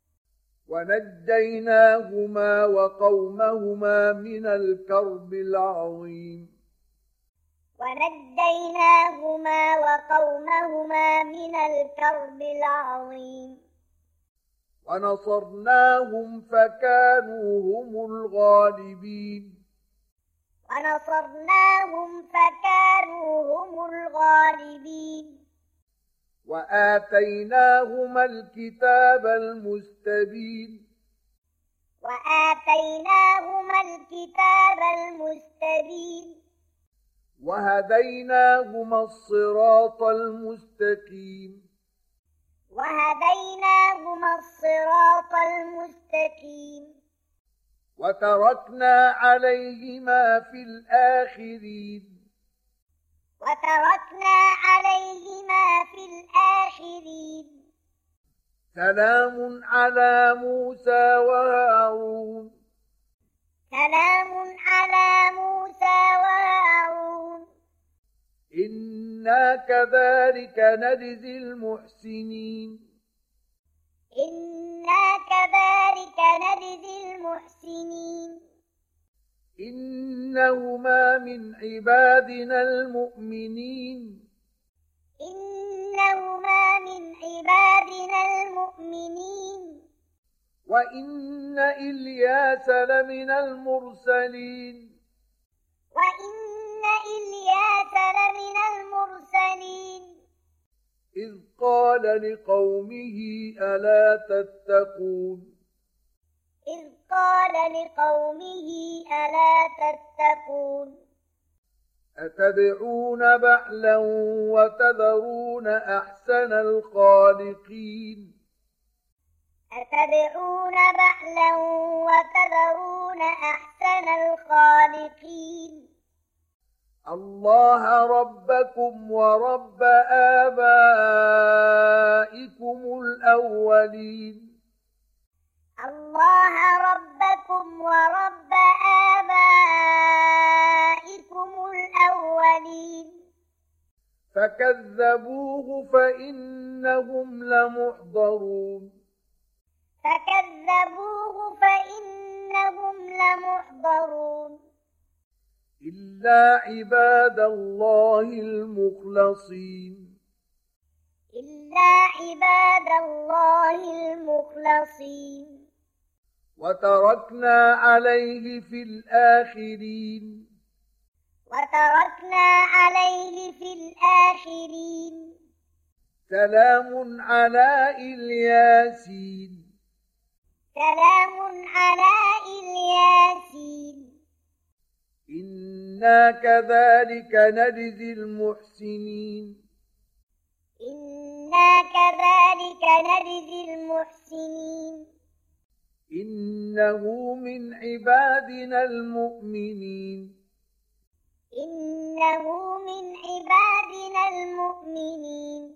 ونجيناهما وقومهما من الكرب العظيم ونجيناهما وقومهما من الكرب العظيم ونصرناهم فكانوا هم الغالبين ونصرناهم فكانوا هم الغالبين وآتيناهما الكتاب المستبين وآتيناهما الكتاب المستبين وهديناهما الصراط المستقيم وهديناهما الصراط المستقيم وتركنا عليهما في الآخرين وتركنا عليهما في الآخرين سلام على موسى وهارون سلام على موسى وهارون إنا كذلك نجزي المحسنين إنا كذلك نجزي المحسنين إنهما من عبادنا المؤمنين إنهما من عبادنا المؤمنين وإن إلياس لمن المرسلين وإن إلياس لمن المرسلين إذ قال لقومه ألا تتقون إذ قال لقومه ألا تتقون أتدعون بعلا وتذرون أحسن الخالقين أتدعون بعلا وتذرون أحسن الخالقين الله ربكم ورب آبائكم الأولين الله ربكم ورب آبائكم الأولين فكذبوه فإنهم لمحضرون فكذبوه فإنهم لمحضرون إلا عباد الله المخلصين إلا عباد الله المخلصين وتركنا عليه في الآخرين وتركنا عليه في الآخرين سلام على الياسين سلام على الياسين إنا كذلك نجزي المحسنين إنا كذلك نجزي المحسنين إنه من عبادنا المؤمنين إنه من عبادنا المؤمنين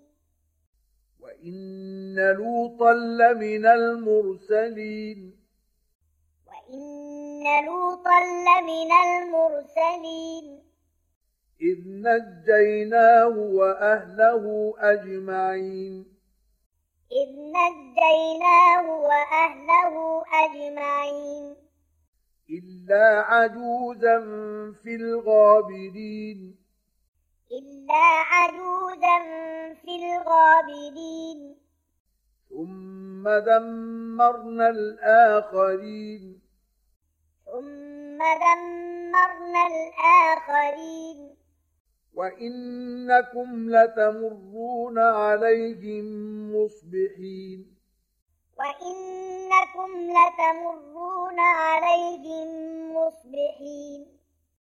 وإن لوطا لمن المرسلين وإن لوطا لمن المرسلين إذ نجيناه وأهله أجمعين إذ نجيناه وأهله أجمعين إلا عجوزا في الغابرين إلا عجوزا في الغابرين ثم دمرنا الآخرين ثم دمرنا الآخرين وإنكم لتمرون عليهم مصبحين وإنكم لتمرون عليهم مصبحين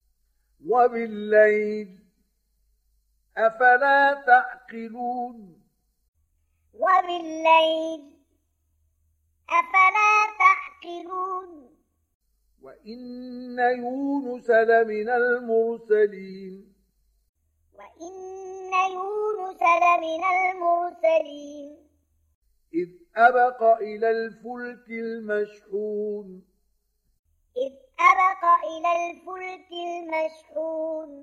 وبالليل أفلا تعقلون وبالليل أفلا تعقلون وإن يونس لمن المرسلين وإن يونس لمن المرسلين إذ أبق إلى الفلك المشحون إذ أبق إلى الفلك المشحون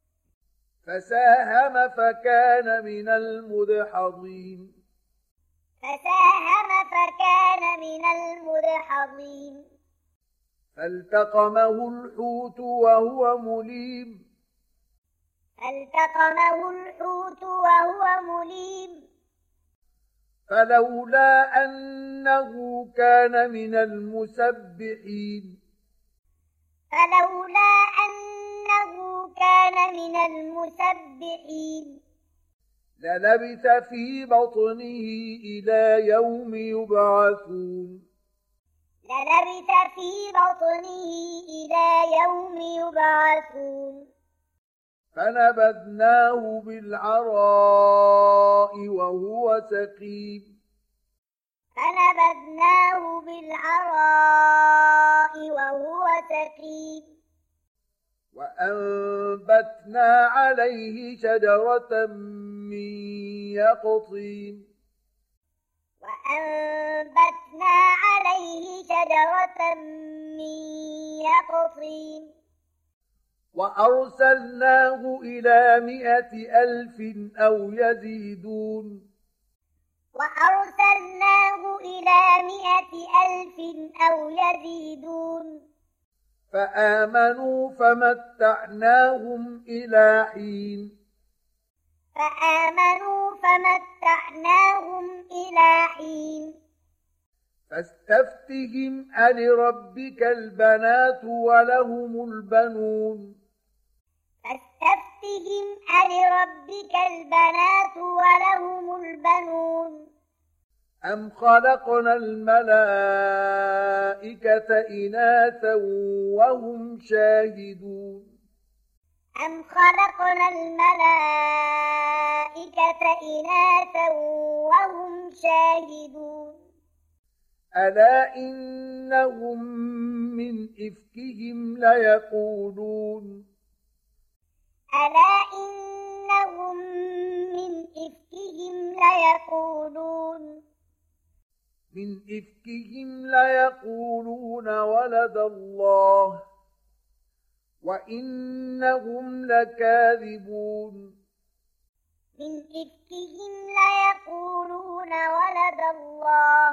فساهم فكان من المدحضين فساهم فكان من المدحضين فالتقمه الحوت وهو مليم فالتقمه الحوت وهو مليم فلولا أنه كان من المسبحين فلولا أنه كان من المسبحين للبث في بطنه إلى يوم يبعثون للبث في بطنه إلى يوم يبعثون فنبذناه بالعراء وهو سقيم فنبذناه بالعراء وهو سقيم وأنبتنا عليه شجرة من يقطين وأنبتنا عليه شجرة من يقطين وأرسلناه إلى مائة ألف أو يزيدون وأرسلناه إلى مائة ألف أو يزيدون فآمنوا فمتعناهم إلى حين فآمنوا فمتعناهم إلى حين فاستفتهم ألربك البنات ولهم البنون فاستفتهم ألربك البنات ولهم البنون أم خلقنا الملائكة إناثا وهم شاهدون أم خلقنا الملائكة إناثا وهم شاهدون ألا إنهم من إفكهم ليقولون ألا إنهم من إفكهم ليقولون من إفكهم ليقولون ولد الله وإنهم لكاذبون من إفكهم ليقولون ولد الله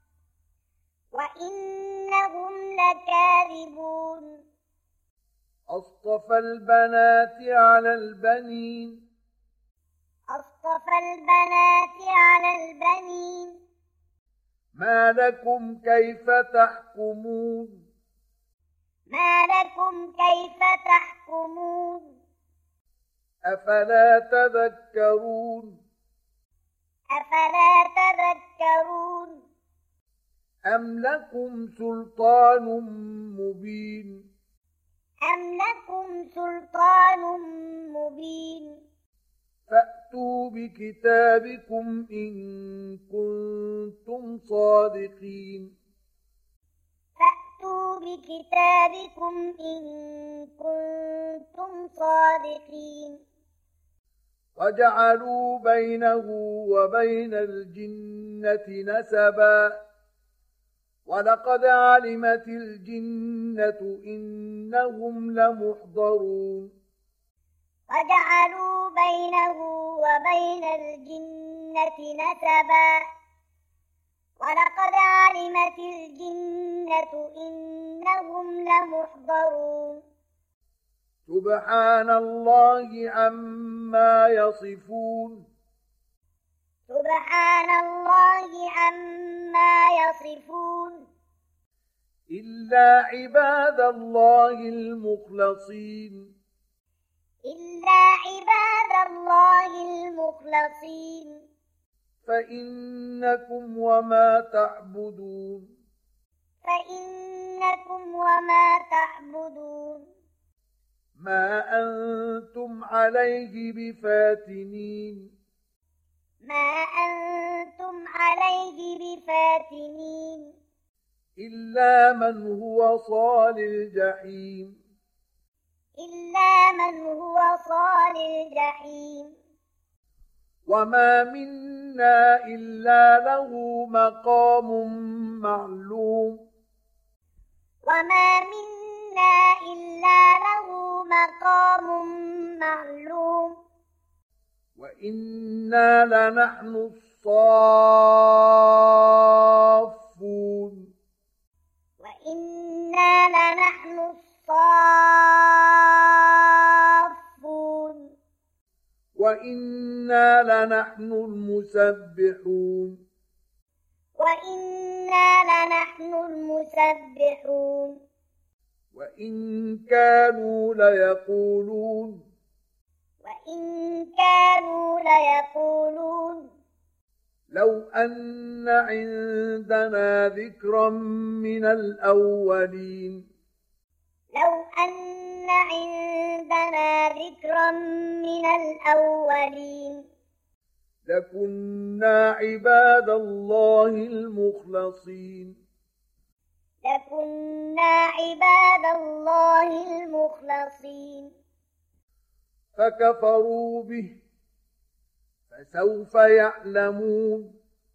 وإنهم لكاذبون أصطفى البنات على البنين أصطفى البنات على البنين ما لكم كيف تحكمون ما لكم كيف تحكمون أفلا تذكرون أفلا تذكرون أم لكم سلطان مبين أم لكم سلطان مبين فأتوا بكتابكم إن كنتم صادقين فأتوا بكتابكم إن كنتم صادقين وجعلوا بينه وبين الجنة نسبا ولقد علمت الجنة إنهم لمحضرون وجعلوا بينه وبين الجنة نسبا ولقد علمت الجنة إنهم لمحضرون سبحان الله عما يصفون سبحان الله عما يصفون إلا عباد الله المخلصين إلا عباد الله المخلصين فإنكم وما تعبدون فإنكم وما تعبدون ما أنتم عليه بفاتنين ما أنتم عليه بفاتنين إلا من هو صال الجحيم إلا من هو صال الجحيم وما منا إلا له مقام معلوم وما منا إلا له مقام معلوم وإنا لنحن الصافون وإنا لنحن الصافون وإنا لنحن المسبحون وإنا لنحن المسبحون وإن كانوا ليقولون وإن كانوا ليقولون لو أن عندنا ذكرا من الأولين لو أن عندنا ذكرا من الأولين لكنا عباد الله المخلصين لكنا عباد الله المخلصين فكفروا به فسوف يعلمون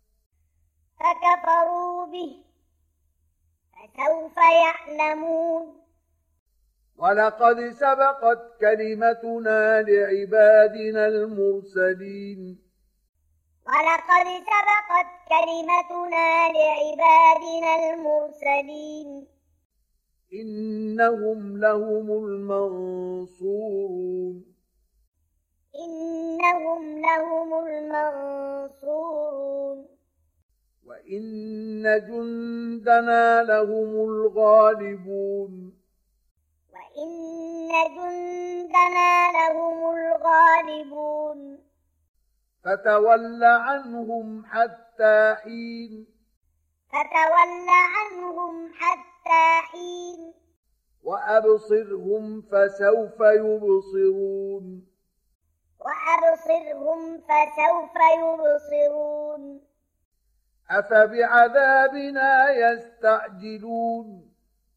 فكفروا به فسوف يعلمون ولقد سبقت كلمتنا لعبادنا المرسلين ولقد سبقت كلمتنا لعبادنا المرسلين إنهم لهم المنصورون إنهم لهم المنصورون وإن جندنا لهم الغالبون وإن جندنا لهم الغالبون فتول عنهم حتى حين فتول عنهم حتى حين وأبصرهم فسوف يبصرون وأبصرهم فسوف يبصرون أفبعذابنا يستعجلون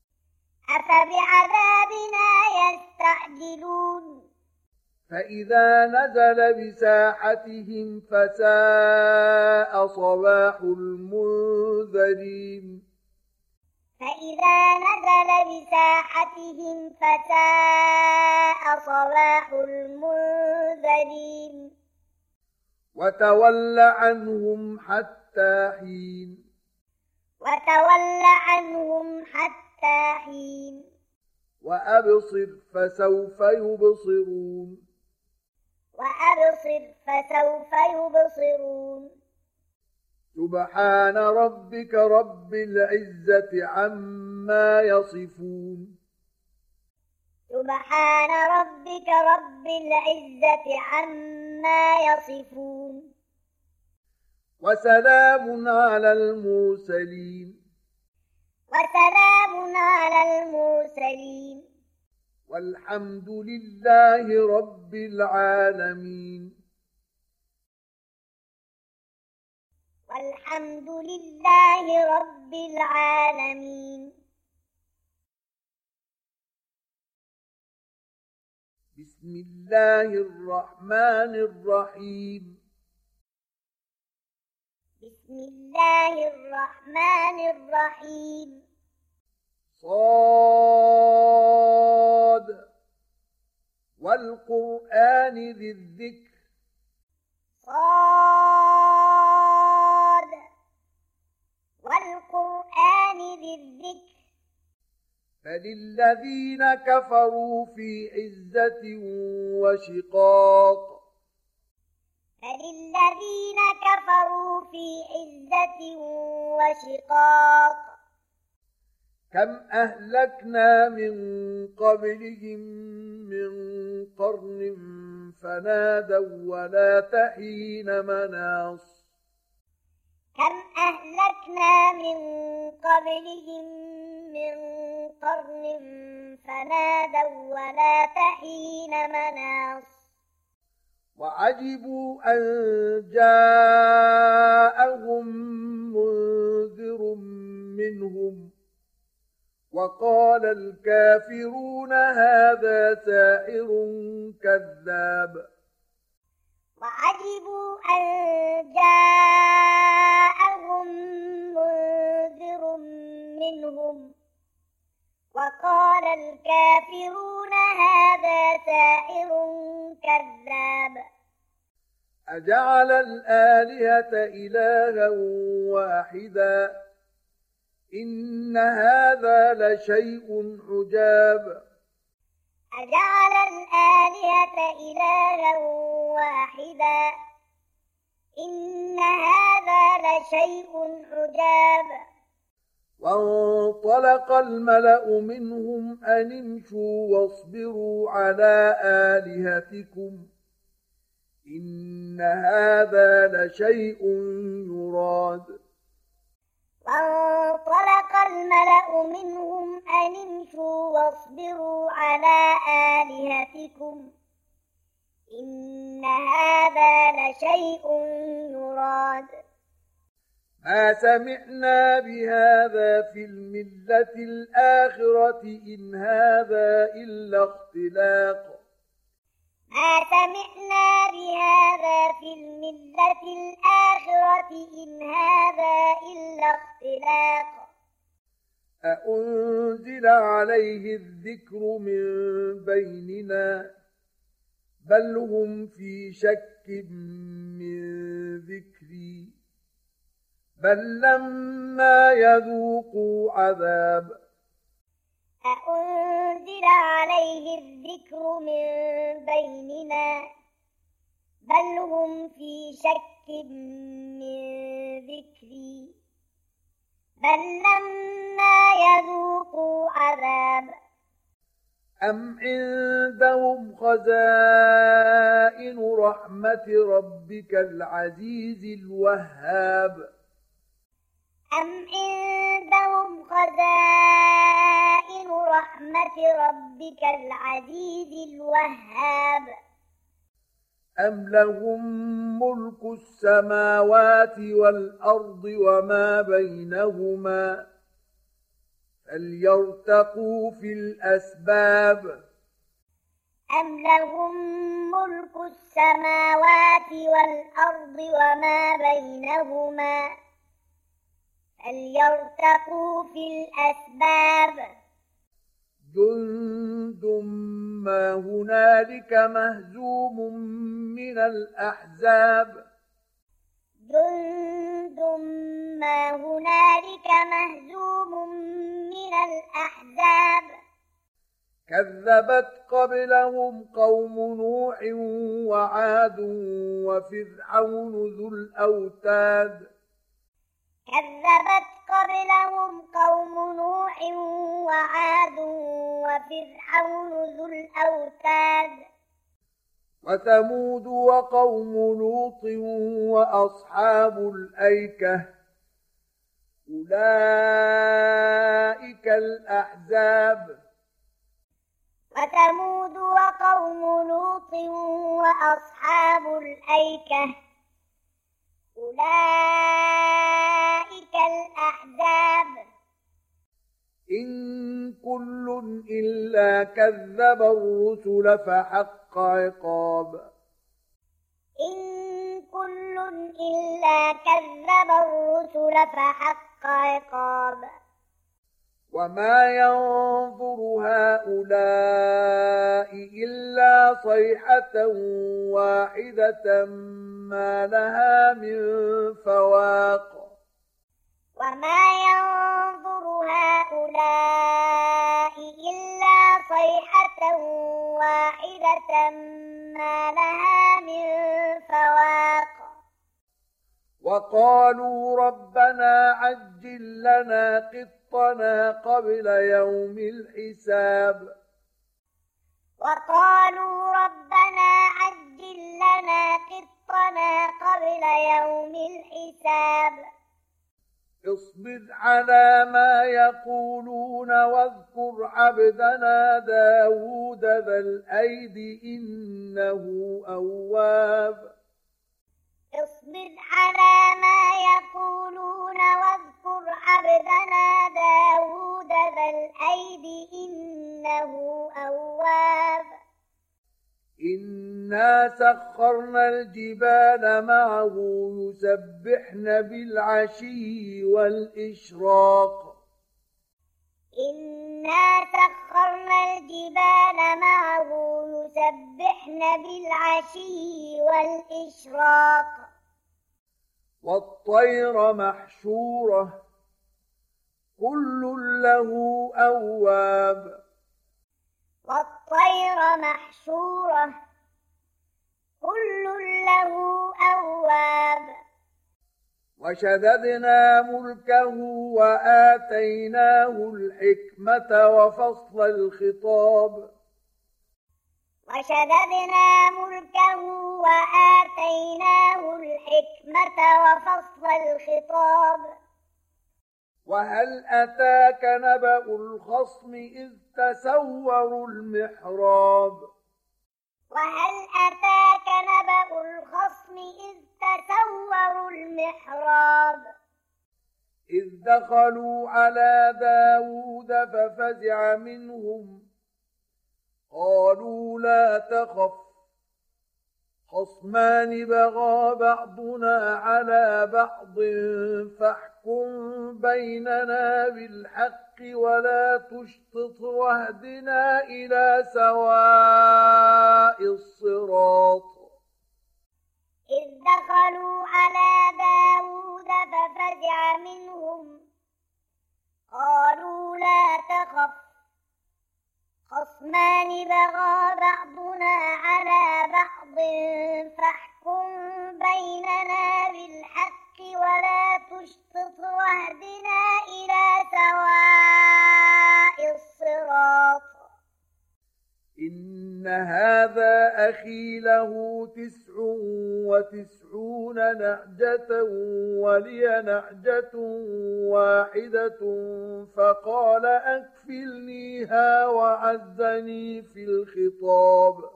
أفبعذابنا يستعجلون فإذا نزل بساحتهم فساء صباح المنذرين فإذا نزل بساحتهم فساء صباح المنذرين وتول عنهم حتى حين وتول عنهم حتى حين وأبصر فسوف يبصرون وأبصر فسوف يبصرون سبحان ربك رب العزة عما يصفون سبحان ربك رب العزة عما يصفون وسلام على المرسلين وسلام على المرسلين والحمد لله رب العالمين والحمد لله رب العالمين بسم الله الرحمن الرحيم بسم الله الرحمن الرحيم صاد والقرآن ذي الذكر صاد والقرآن ذي الذكر فللذين كفروا في عزة وشقاق فللذين كفروا في عزة وشقاق كم أهلكنا من قبلهم من قرن فنادوا ولا حين مناص كم أهلكنا من قبلهم من قرن فنادوا ولا حين مناص وعجبوا أن جاءهم منذر منهم وقال الكافرون هذا ساحر كذاب وعجبوا أن جاءهم منذر منهم وقال الكافرون هذا ساحر كذاب أجعل الآلهة إلها واحدا إن هذا لشيء عجاب أجعل الآلهة إلها واحدا إن هذا لشيء عجاب وانطلق الملأ منهم أن امشوا واصبروا على آلهتكم إن هذا لشيء يراد وانطلق الملأ منهم أن امشوا واصبروا على آلهتكم إن هذا لشيء يراد ما سمعنا بهذا في الملة الآخرة إن هذا إلا اختلاق ما سمعنا بهذا في الملة الآخرة إن هذا إلا اختلاق أأنزل عليه الذكر من بيننا بل هم في شك من ذكري بل لما يذوقوا عذاب أأنزل عليه الذكر من بيننا بل هم في شك من ذكري بل لما يذوقوا عذاب أم عندهم خزائن رحمة ربك العزيز الوهاب أم عندهم خزائن رحمة ربك العزيز الوهاب أم لهم ملك السماوات والأرض وما بينهما فليرتقوا في الأسباب أم لهم ملك السماوات والأرض وما بينهما فليرتقوا في الأسباب جند ما هنالك مهزوم من الأحزاب جند ما هنالك مهزوم من الأحزاب كذبت قبلهم قوم نوح وعاد وفرعون ذو الأوتاد كذبت قبلهم قوم نوح وعاد وفرعون ذو الأوتاد وثمود وقوم لوط وأصحاب الأيكة أولئك الأحزاب وثمود وقوم لوط وأصحاب الأيكة أولئك الأحزاب إن كل إلا كذب الرسل فحق عقاب إن كل إلا كذب الرسل فحق عقاب وما ينظر هؤلاء إلا صيحة واحدة ما لها من فواق وما ينظر هؤلاء إلا صيحة واحدة ما لها من فواق وقالوا ربنا عجل لنا قطنا قبل يوم الحساب وقالوا ربنا عجل لنا قطنا قبل يوم الحساب اصبر على ما يقولون واذكر عبدنا داود ذا الأيد إنه أواب اصبر على ما يقولون واذكر عبدنا داود ذا الأيد إنه أواب إنا سخرنا الجبال معه يسبحن بالعشي والإشراق إنا سخرنا الجبال معه يسبحن بالعشي والإشراق والطير محشورة كل له أواب والطير محشورة كل له أواب وشددنا ملكه وآتيناه الحكمة وفصل الخطاب وشددنا ملكه وآتيناه الحكمة وفصل الخطاب وهل أتاك نبأ الخصم إذ تسوروا المحراب وهل أتاك نبأ الخصم إذ تسوروا المحراب إذ دخلوا على داود ففزع منهم قالوا لا تخف خصمان بغى بعضنا على بعض فاحكم بيننا بالحق ولا تشطط واهدنا إلى سواء الصراط إذ دخلوا على داود ففزع منهم قالوا لا تخف خصمان بغى بعضنا على بعض فاحكم بيننا بالحق ولا تشطط واهدنا إلى سواء الصراط إن هذا أخي له تسع وتسعون نعجة ولي نعجة واحدة فقال أكفلنيها وعزني في الخطاب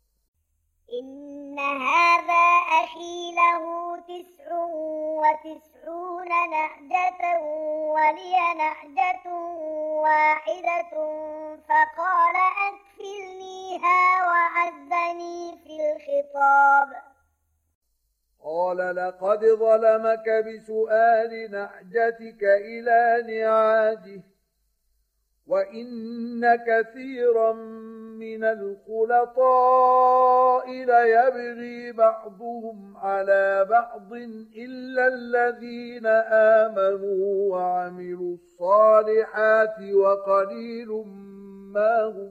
إن هذا أخي له تسع وتسعون نعجة ولي نعجة واحدة فقال أكفلنيها وعزني في الخطاب قال لقد ظلمك بسؤال نعجتك إلى نعاجه وإن كثيرا من الخلطاء ليبغي بعضهم على بعض إلا الذين آمنوا وعملوا الصالحات وقليل ما هم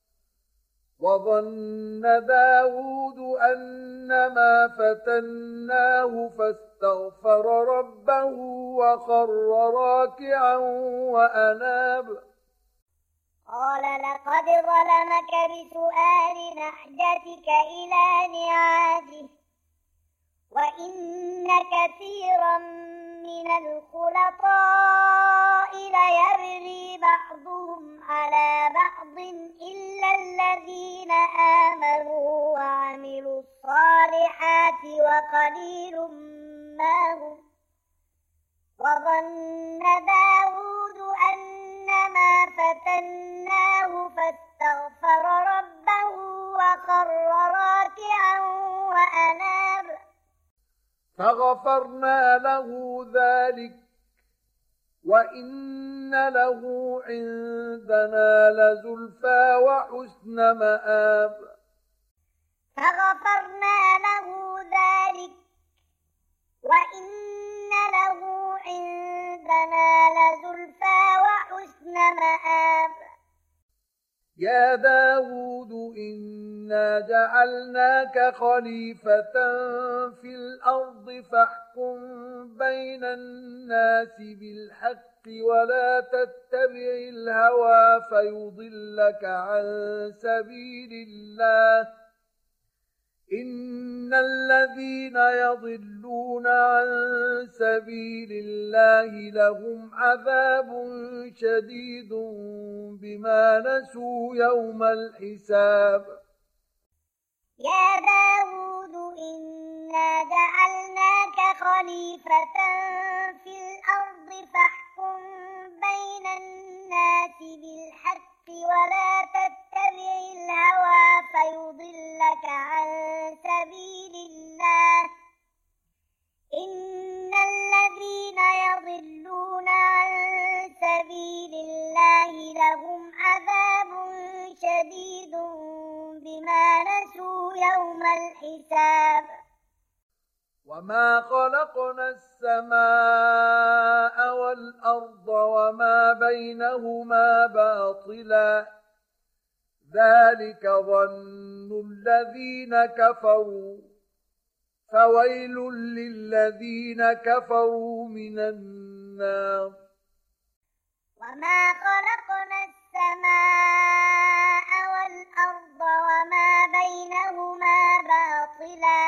وظن داود أنما فتناه فاستغفر ربه وخر راكعا وأناب قال لقد ظلمك بسؤال نعجتك إلى نعاجه وإن كثيرا من الخلطاء ليبغي بعضهم على بعض إلا الذين آمنوا وعملوا الصالحات وقليل ما هم وظن داود أنما فتناه فاستغفر ربه وخر راكعا وأناب فغفرنا له ذلك وإن له عندنا لزلفى وحسن مآب فغفرنا له ذلك وإن له عندنا لزلفى وحسن مآب يا داود إنا إنا جعلناك خليفة في الأرض فاحكم بين الناس بالحق ولا تتبع الهوى فيضلك عن سبيل الله إن الذين يضلون عن سبيل الله لهم عذاب شديد بما نسوا يوم الحساب. يا داود إنا جعلناك خليفة في الأرض فاحكم بين الناس بالحق ولا تتبع الهوى فيضلك عن سبيل الله إن الذين يضلون عن سبيل الله لهم عذاب شديد بما نسوا يوم الحساب. وما خلقنا السماء والأرض وما بينهما باطلا ذلك ظن الذين كفروا فويل للذين كفروا من النار. وما خلقنا السماء والأرض وما بينهما باطلا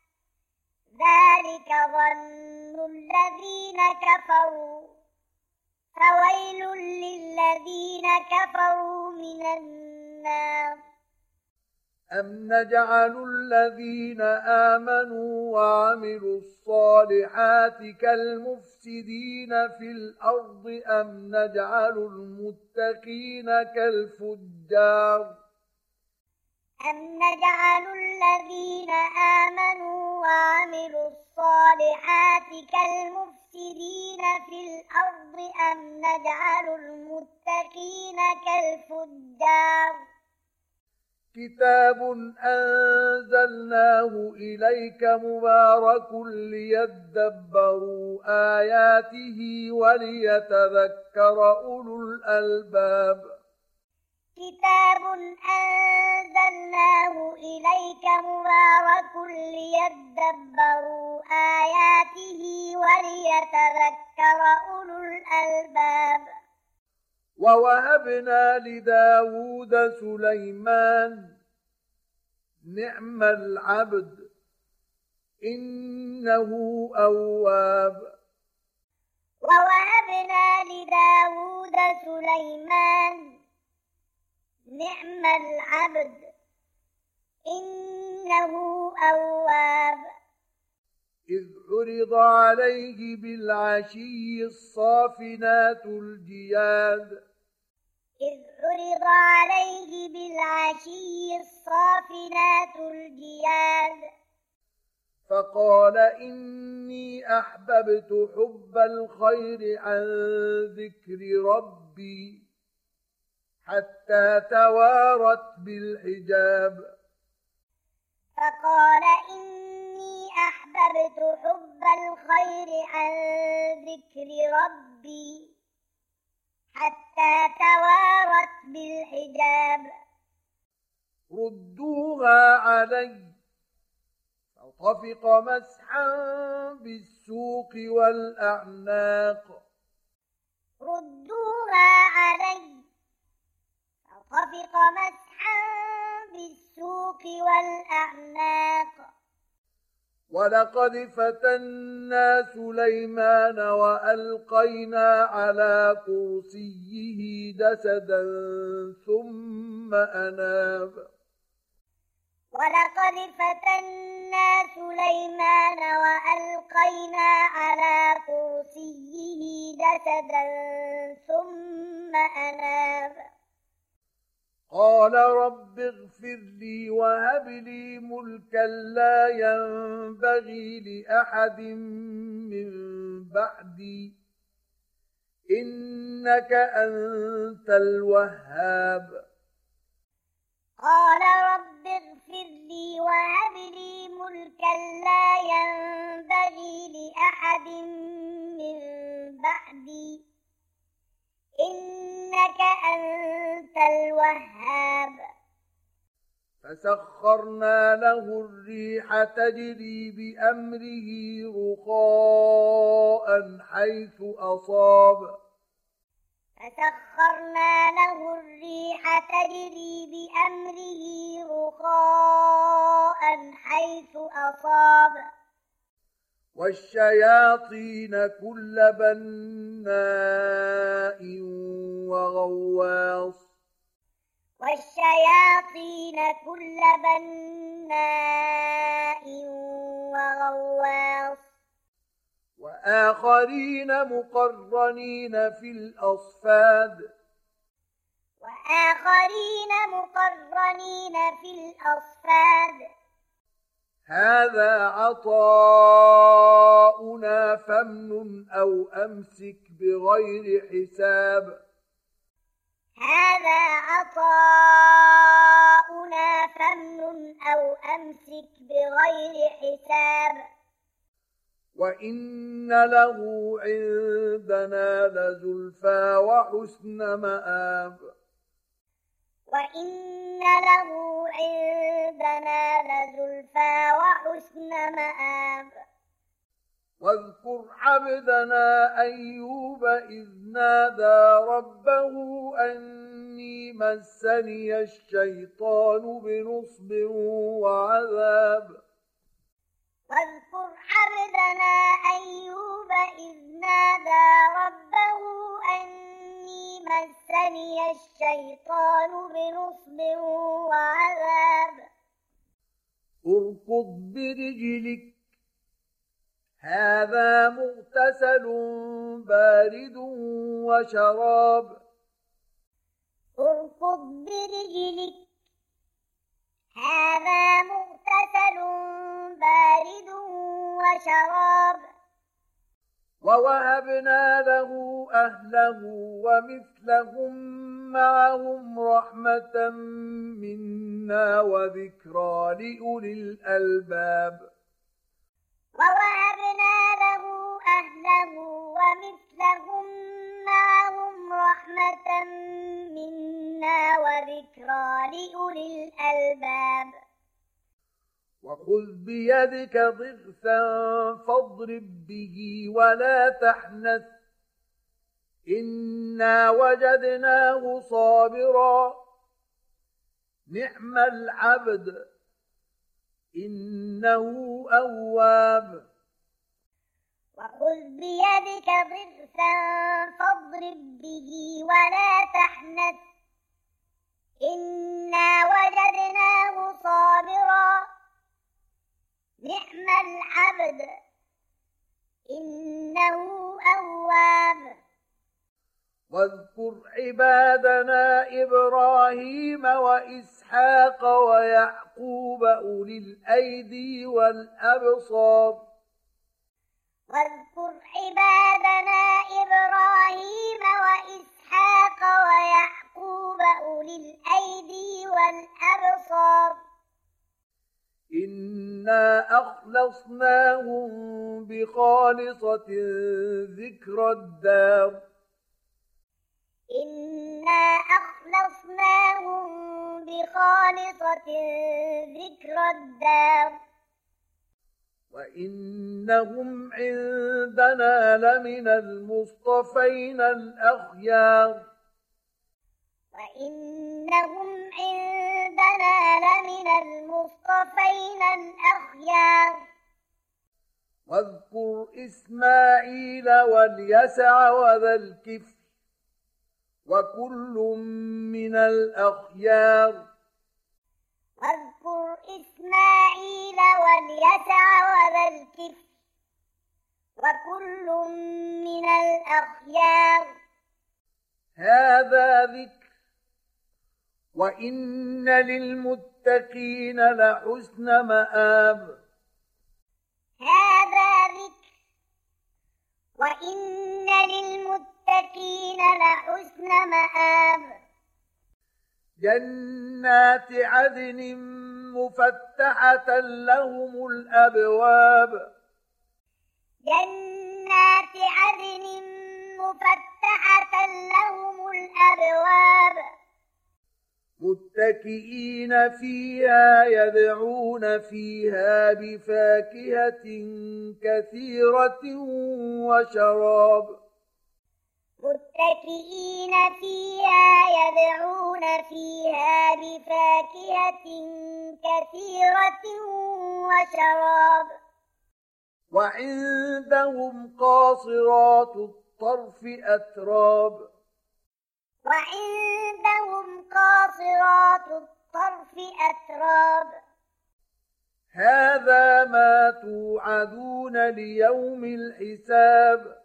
ذلك ظن الذين كفروا فويل للذين كفروا من النار. أم نجعل الذين آمنوا وعملوا الصالحات كالمفسدين في الأرض أم نجعل المتقين كالفجار. أم نجعل الذين آمنوا وعملوا الصالحات كالمفسدين في الأرض أم نجعل المتقين كالفجار. كتاب أنزلناه إليك مبارك ليدبروا آياته وليتذكر أولو الألباب. كتاب أنزلناه إليك مبارك ليدبروا آياته وليتذكر أولو الألباب. ووهبنا لداود سليمان نعم العبد إنه أواب. ووهبنا لداود سليمان نعم العبد إنه أواب. إذ عرض عليه بالعشي الصافنات الجياد إذ عرض عليه بالعشي الصافنات الجياد فقال إني أحببت حب الخير عن ذكر ربي حتى توارت بالحجاب. فقال إني أحببت حب الخير عن ذكر ربي حتى توارت بالحجاب. ردوها علي فطفق مسحا بالسوق والأعناق. ردوها علي فطفق مسحا بالسوق والأعناق. ولقد فتنا سليمان وألقينا على كرسيه جسدا ثم أناب. ولقد فتنا سليمان وألقينا على كرسيه جسدا ثم أناب. قال رب اغفر لي وهب لي ملكا لا ينبغي لأحد من بعدي إنك أنت الوهاب. قال رب اغفر لي وهب لي ملكا لا ينبغي لأحد من بعدي إنك أنت الوهاب. فسخرنا له الريح تجري بأمره رخاء حيث أصاب فسخرنا له الريح تجري بأمره رخاء حيث أصاب والشياطين كل بناء وغواص والشياطين كل بناء وغواص وآخرين مقرنين في الأصفاد وآخرين مقرنين في الأصفاد هذا عطاؤنا فامنن أو أمسك بغير حساب هذا عطاؤنا فامنن أو أمسك بغير حساب وإن له عندنا لزلفى وحسن مآب وإن له عندنا لزلفى وحسن مآب واذكر عبدنا أيوب إذ نادى ربه أني مسني الشيطان بنصب وعذاب واذكر عبدنا أيوب إذ نادى ربه أني مسني الشيطان بنصب وعذاب اركض برجلك هذا مغتسل بارد وشراب اركض برجلك هذا مغتسل بارد وشراب ووهبنا له أهله ومثلهم معهم رحمة منا وذكرى لأولي الألباب ووهبنا له أهله ومثلهم معهم رحمة منا وذكرى لأولي الألباب وخذ بيدك ضغثا فاضرب به ولا تحنث إنا وجدناه صابرا نعم العبد إنه أواب وخذ بيدك ضغثا فاضرب به ولا تحنث إنا وجدناه صابرا نعم العبد إنه أواب واذكر عبادنا إبراهيم وإسحاق ويعقوب أولي الأيدي والأبصار واذكر عبادنا إبراهيم وإسحاق ويعقوب أولي الأيدي والأبصار إنا أخلصناهم بخالصة ذكر الدار إنا أخلصناهم بخالصة ذكر الدار وإنهم عندنا لمن المصطفين الأخيار وإنهم عندنا لمن المصطفين الأخيار واذكر إسماعيل واليسع وذا الكفل وكل من الأخيار واذكر إسماعيل واليسع وذا الكفل وكل من الأخيار هذا ذكر وإن للمتقين لحسن مآب هذا ذكر وإن للمتقين لحسن مآب جنات عدن مفتحة لهم الأبواب جنات عدن مفتحة لهم الأبواب متكئين فيها يدعون فيها بفاكهة كثيرة وشراب متكئين فيها يدعون فيها بفاكهة كثيرة وشراب وعندهم قاصرات الطرف أتراب وعندهم قاصرات الطرف أتراب هذا ما توعدون ليوم الحساب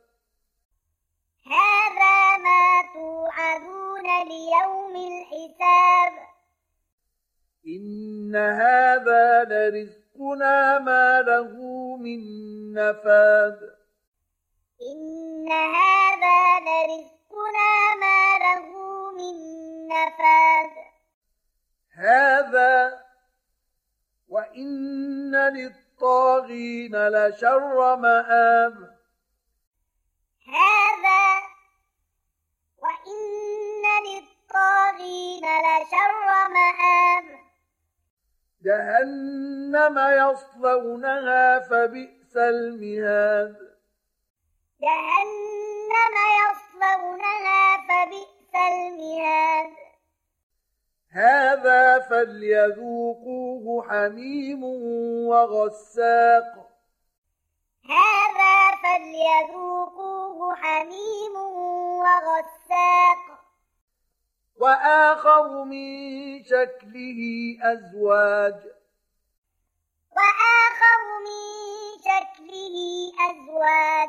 هذا ما توعدون ليوم الحساب إن هذا لرزقنا ما له من نفاد إن هذا لرزقنا ما له من نفاد هذا وإن للطاغين لشر مآب هذا وإن للطاغين لشر مآب جهنم يصلونها فبئس المهاد جهنم يصلونها فبئس المهاد هذا فليذوقوه حميم وغساق هذا فليذوقوه حميم وغساق وآخر من شكله أزواج وآخر من شكله أزواج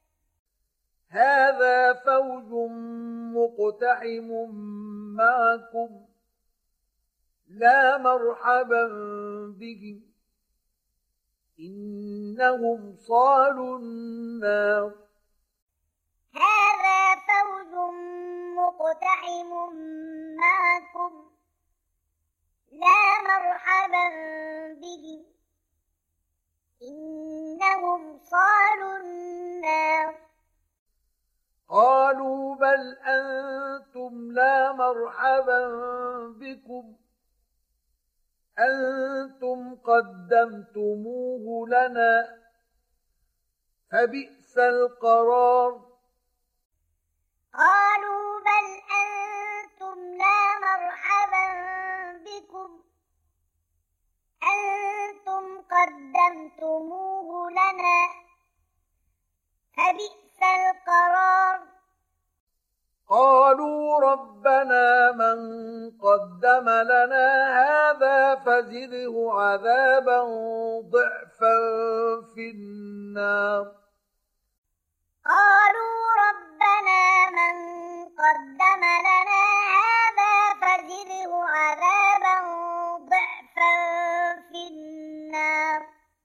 هذا فوج مقتحم معكم لا مرحبا بهم إنهم صالوا النار هذا فوج مقتحم معكم لا مرحبا بهم إنهم صالوا النار قالوا بل أنتم لا مرحبا بكم أنتم قدمتموه لنا فبئس القرار قالوا بل أنتم لا مرحبا بكم أنتم قدمتموه لنا فبئس القرار قالوا ربنا من قدم لنا هذا فزده عذابا ضعفا في النار قالوا ربنا من قدم لنا هذا فزده عذابا ضعفا في النار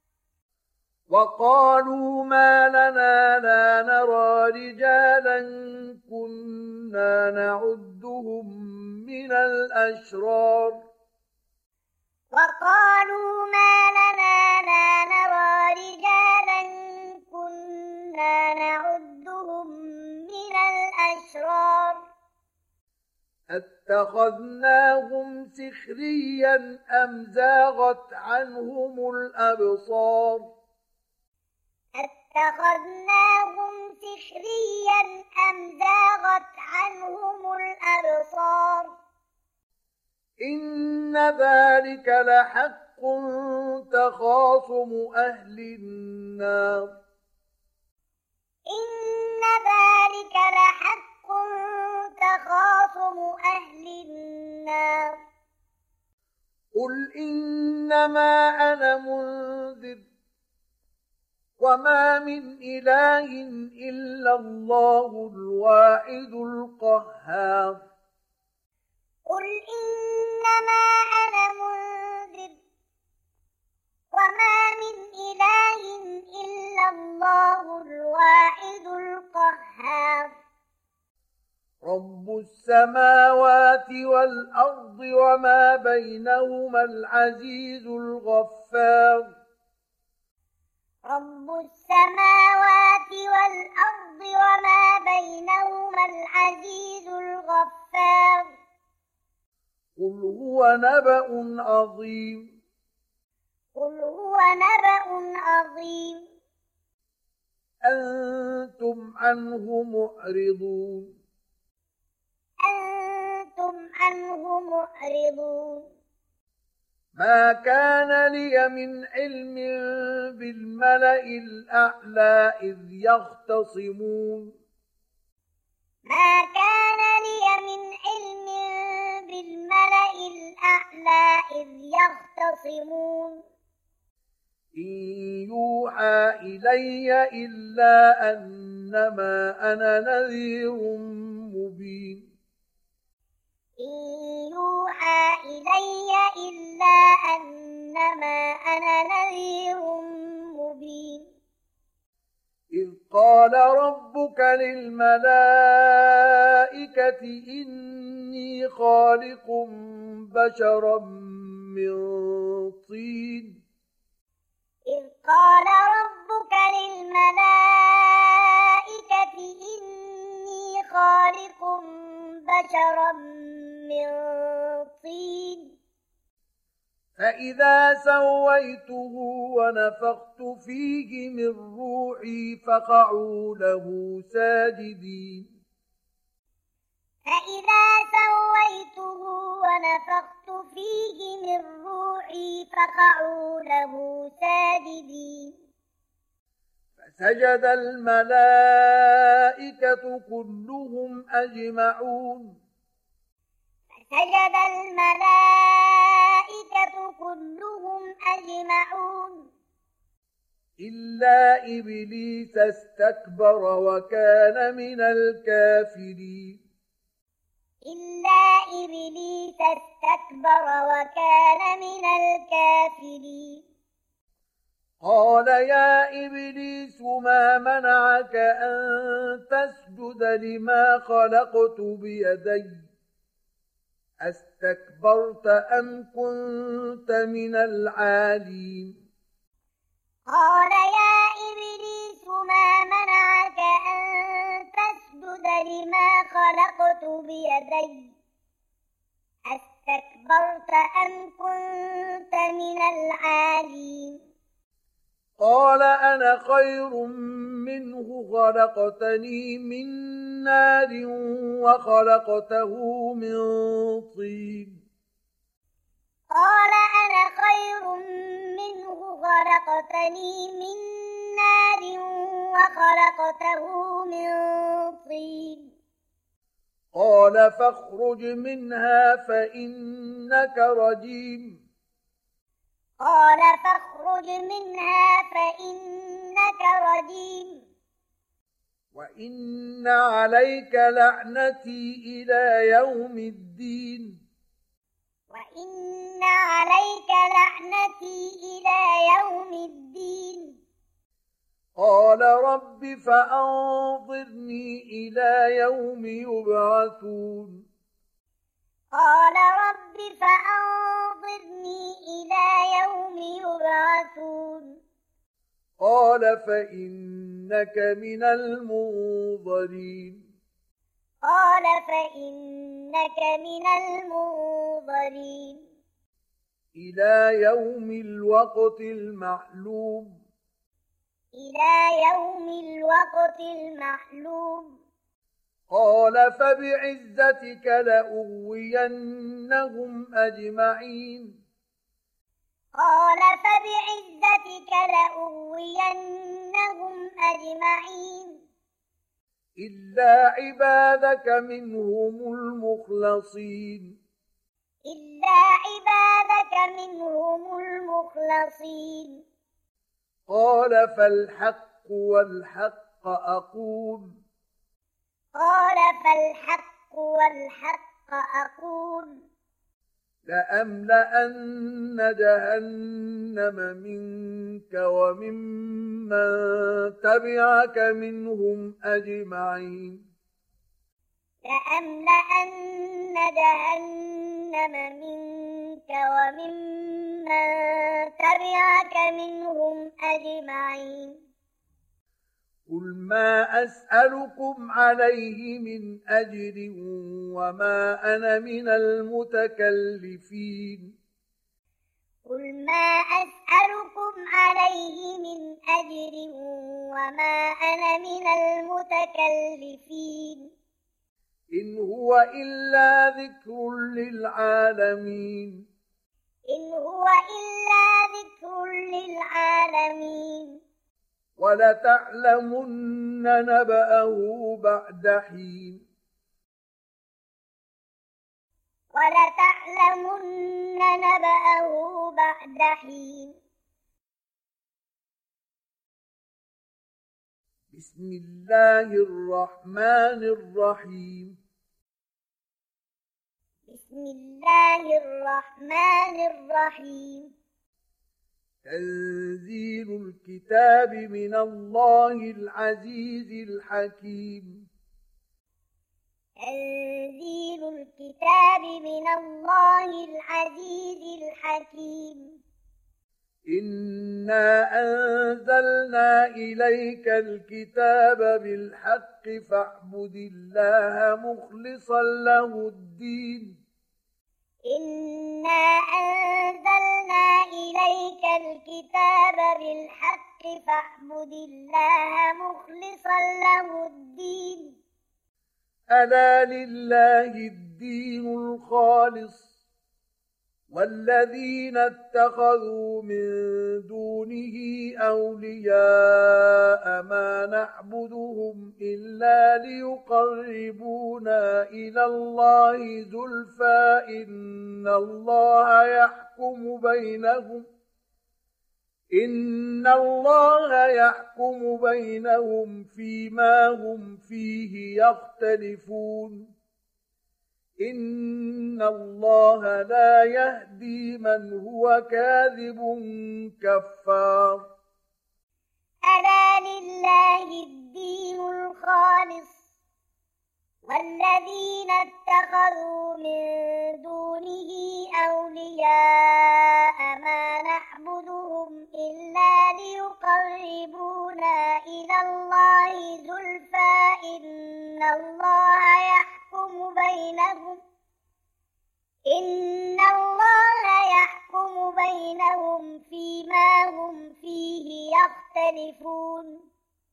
وقالوا ما لنا لا نرى رجالا كنا نعدهم من الأشرار وقالوا ما لنا لا نرى رجالا كنا نعدهم من الأشرار اتخذناهم سخريا أم زاغت عنهم الأبصار اتخذناهم سخريا أم زاغت عنهم الأبصار إن ذلك لحق تخاصم أهل النار إن ذلك لحق تخاصم أهل النار قل إنما أنا منذر وما من إله إلا الله الواحد القهار قل إنما أنا منذر وما من إله إلا الله الواحد القهار رب السماوات والأرض وما بينهما العزيز الغفار رب السماوات والأرض وما بينهما العزيز الغفار قل هو نبأ عظيم قل هو نبأ عظيم أنتم عنه معرضون أنتم عنه معرضون ما كان لي من علم بالملأ الأعلى إذ يختصمون ما كان لي من علم بالملأ الأعلى إذ يختصمون إن يوحى إلي إلا أنما أنا نذير مبين إن يوحى إلي إلا أنما أنا نذير مبين إذ قال ربك للملائكة إني خالق بشرا من طين إذ قال ربك للملائكة إني خالق بشرا من طين فإذا سويته ونفخت فيه من روحي فقعوا له ساجدين فإذا سويته ونفخت فيه من روحي فقعوا له ساجدين فسجد الملائكة كلهم أجمعون فسجد الملائكة كلهم أجمعون إلا إبليس استكبر وكان من الكافرين إلا إبليس استكبر وكان من الكافرين قال يا إبليس ما منعك أن تسجد لما خلقت بيدي أستكبرت أم كنت من العالين قال يا إبليس ما منعك أن تسجد لما خلقت بيدي أستكبرت أم كنت من العالين قال أنا خير منه خلقتني من نار وخلقته من طين قال أنا خير منه خلقتني من نار وخلقته من طين قال فاخرج منها فإنك رجيم قال فاخرج منها فإنك رجيم وإن عليك لعنتي إلى يوم الدين وإن عليك لعنتي إلى يوم الدين قال رب فأنظرني إلى يوم يبعثون قال رب فأنظرني إلى يوم يبعثون قال فإنك من المنظرين قال فإنك من المنظرين إلى يوم الوقت المعلوم إلى يوم الوقت المعلوم قال فبعزتك لأغوينهم أجمعين قال فبعزتك لأغوينهم أجمعين إلا عبادك منهم المخلصين إلا عبادك منهم المخلصين قال فالحق والحق أقول قال فالحق والحق أقول لأملأن جهنم منك وممن تبعك منهم أجمعين لأملأن جهنم منك وممن تبعك منهم أجمعين قل ما أسألكم عليه من أجر وما أنا من المتكلفين قل ما أسألكم عليه من أجر وما أنا من المتكلفين إن هو إلا ذكر للعالمين إن هو إلا ذكر للعالمين ولتعلمن نبأه بعد حين ولتعلمن نبأه بعد حين بسم الله الرحمن الرحيم بسم الله الرحمن الرحيم تنزيل الكتاب من الله العزيز الحكيم تنزيل الكتاب من الله العزيز الحكيم إنا أنزلنا إليك الكتاب بالحق فاعبد الله مخلصا له الدين إنا أنزلنا إليك الكتاب بالحق فاعبد الله مخلصا له الدين ألا لله الدين الخالص والذين اتخذوا من دونه أولياء ما نعبدهم إلا ليقربونا إلى الله زلفى إن الله يحكم بينهم إن الله يحكم بينهم فيما هم فيه يختلفون إن الله لا يهدي من هو كاذب كفار ألا لله الدين الخالص والذين اتخذوا من دونه أولياء ما نعبدهم إلا ليقربونا إلى الله زلفى إن الله يحكم بينهم إن الله يحكم بينهم فيما هم فيه يختلفون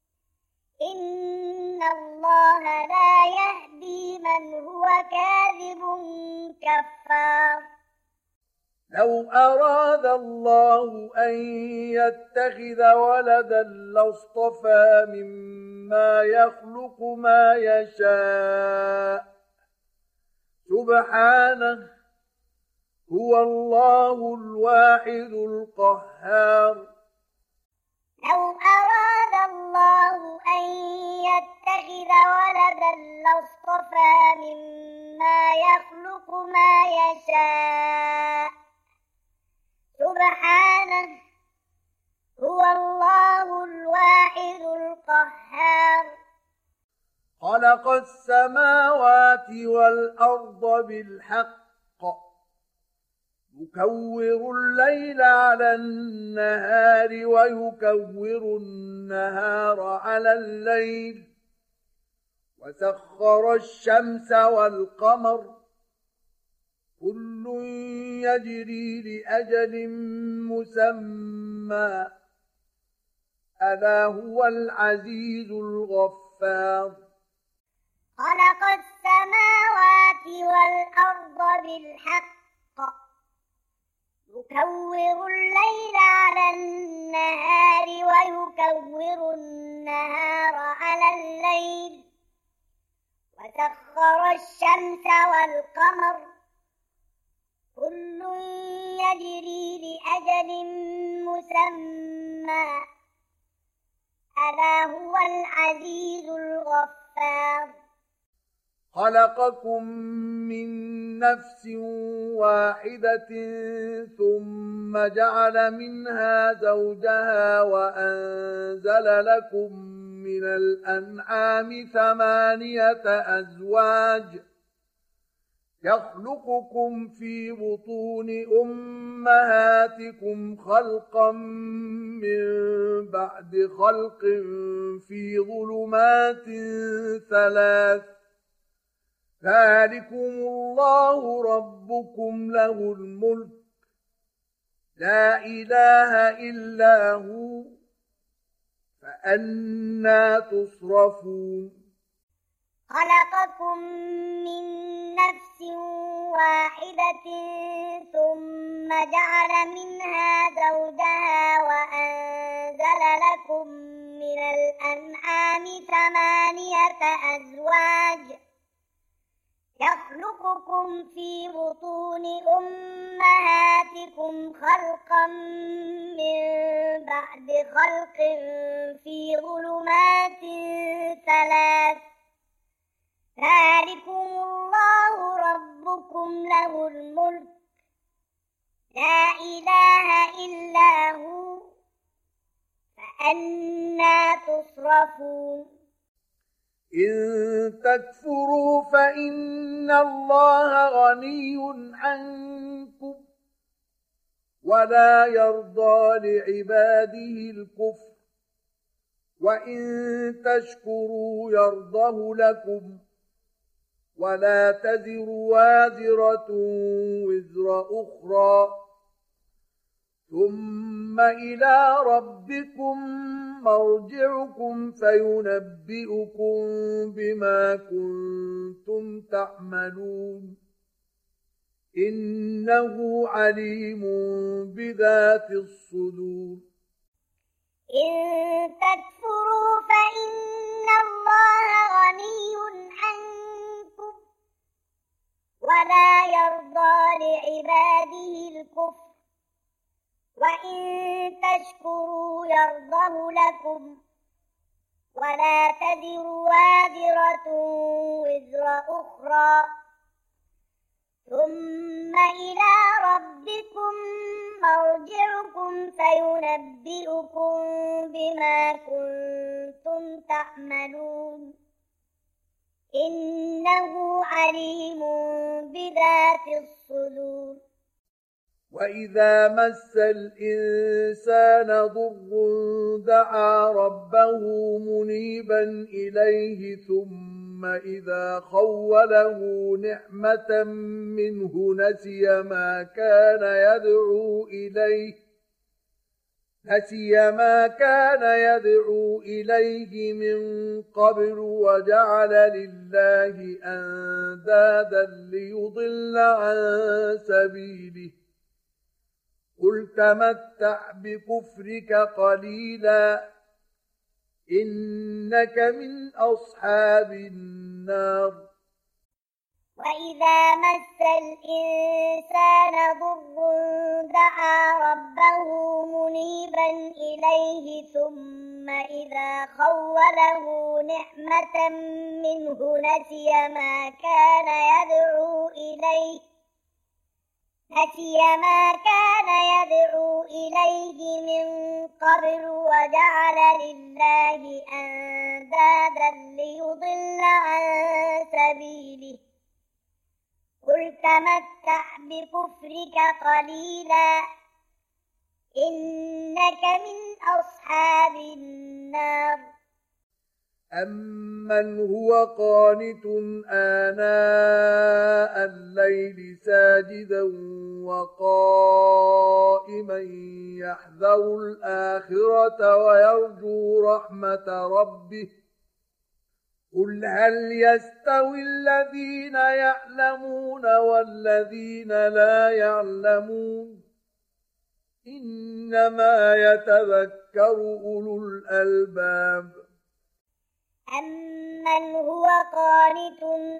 إن الله لا يهدي من هو كاذب كفار لو أراد الله أن يتخذ ولدا لاصطفى مما يخلق ما يشاء سبحانه هو الله الواحد القهار لو أراد الله أن يتخذ ولدا لاصطفى مما يخلق ما يشاء سبحانه هو الله الواحد القهار خلق السماوات والأرض بالحق يكور الليل على النهار ويكور النهار على الليل وسخر الشمس والقمر كل يجري لأجل مسمى ألا هو العزيز الغفار خلق السماوات والأرض بالحق يكور الليل على النهار ويكور النهار على الليل وسخر الشمس والقمر كل يجري لأجل مسمى ألا هو العزيز الغفار خلقكم من نفس واحدة ثم جعل منها زوجها وأنزل لكم من الأنعام ثمانية أزواج يخلقكم في بطون أمهاتكم خلقا من بعد خلق في ظلمات ثلاث ذلكم الله ربكم له الملك لا إله إلا هو فأنى تصرفون خلقكم من نفس واحدة ثم جعل منها زوجها وأنزل لكم من الأنعام ثمانية أزواج يخلقكم في بطون أمهاتكم خلقا من بعد خلق في ظلمات ثلاث ذلكم الله ربكم له الملك لا إله إلا هو فأنى تصرفون إن تكفروا فإن الله غني عنكم ولا يرضى لعباده الكفر وإن تشكروا يرضه لكم ولا تزر وازرة وزر أخرى ثم إلى ربكم مرجعكم فينبئكم بما كنتم تعملون إنه عليم بذات الصدور إن تكفروا فإن الله غني عنكم ولا يرضى لعباده الكفر وإن تشكروا يرضه لكم ولا تزر وازرة وزر أخرى ثم إلى ربكم مرجعكم فينبئكم بما كنتم تعملون إنه عليم بذات الصدور وإذا مس الإنسان ضر دعا ربه منيبا إليه ثم إذا خوله نعمة منه نسي ما كان يدعو إليه نسي ما كان يدعو إليه من قبل وجعل لله أندادا ليضل عن سبيله قل تمتع بكفرك قليلا إنك من أصحاب النار وإذا مس الإنسان ضر دعا ربه منيبا إليه ثم إذا خوله نعمة منه نسي ما كان يدعو إليه نسي ما كان يدعو إليه من قبل وجعل لله أندادا ليضل عن سبيله قل تمتع بكفرك قليلا إنك من أصحاب النار أمن هو قانت آناء الليل ساجدا وقائما يحذر الآخرة ويرجو رحمة ربه قل هل يستوي الذين يعلمون والذين لا يعلمون إنما يتذكر أولو الألباب أمن هو قانت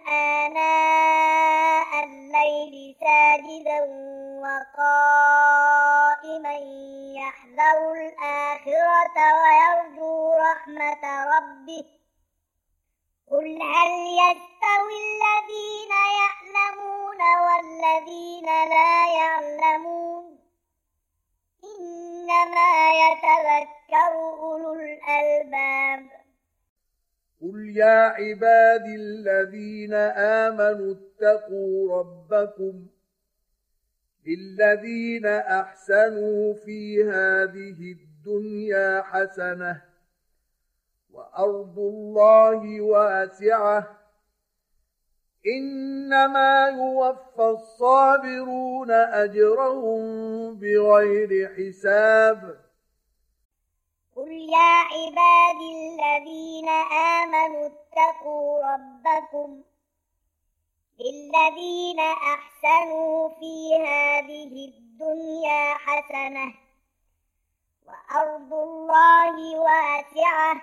آناء الليل ساجدا وقائما يحذر الآخرة ويرجو رحمة ربه قل هل يستوي الذين يعلمون والذين لا يعلمون إنما يتذكر أولو الألباب قل يا عبادي الذين آمنوا اتقوا ربكم للذين أحسنوا في هذه الدنيا حسنة وأرض الله واسعة إنما يوفى الصابرون أجرهم بغير حساب قل يا عبادي الذين آمنوا اتقوا ربكم للذين أحسنوا في هذه الدنيا حسنة وأرض الله واسعة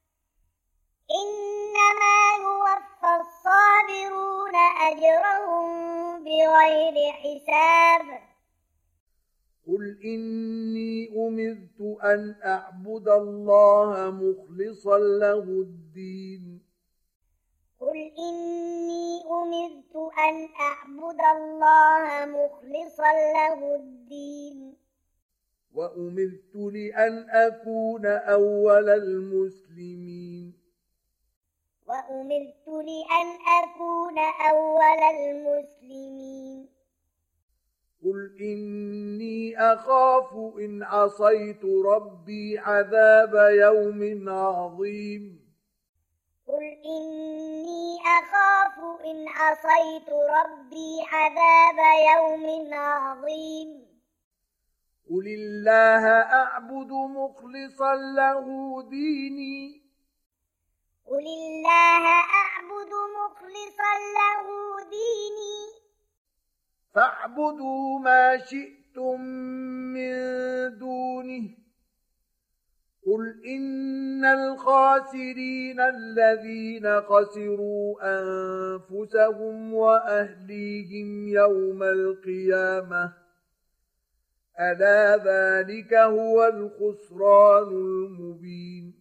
إنما يوفى الصابرون أجرهم بغير حساب قل إني أمرت أن أعبد الله مخلصا له الدين قل إني أمرت أن أعبد الله مخلصا له الدين وأمرت لأن أكون أول المسلمين وأمرت لأن أكون أول المسلمين قل إني أخاف إن عصيت ربي عذاب يوم عظيم قل إني أخاف إن عصيت ربي عذاب يوم عظيم قل الله أعبد مخلصا له ديني قل الله أعبد مخلصا له ديني فاعبدوا ما شئتم من دونه قل إن الخاسرين الذين خسروا أنفسهم وأهليهم يوم القيامة ألا ذلك هو الخسران المبين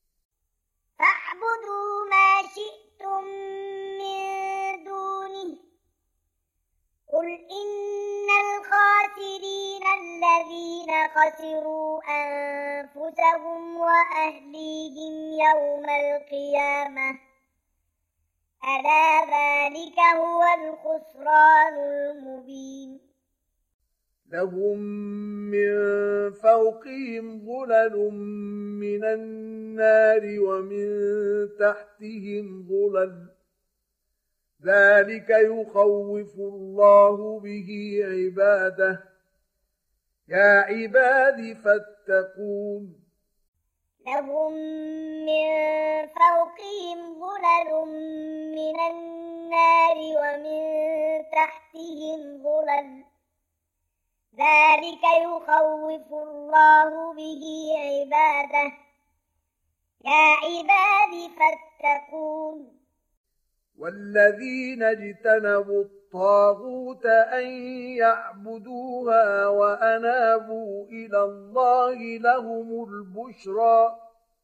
فاعبدوا ما شئتم من دونه قل إن الخاسرين الذين خسروا أنفسهم وأهليهم يوم القيامة ألا ذلك هو الخسران المبين لهم من فوقهم ظلل من النار ومن تحتهم ظلل ذلك يخوف الله به عباده يا عباد فاتقون لهم من فوقهم ظلل من النار ومن تحتهم ظلل ذلك يخوف الله به عباده يا عباد فاتقون والذين اجتنبوا الطاغوت أن يعبدوها وأنابوا إلى الله لهم البشرى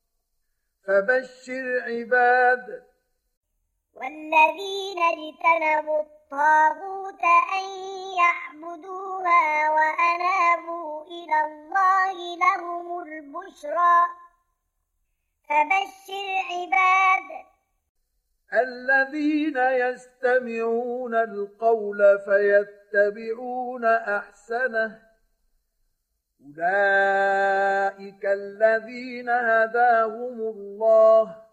فبشر عباد والذين اجتنبوا الطاغوت أن يعبدوها وأنابوا إلى الله لهم البشرى فبشر عباد الذين يستمعون القول فيتبعون أحسنه أولئك الذين هداهم الله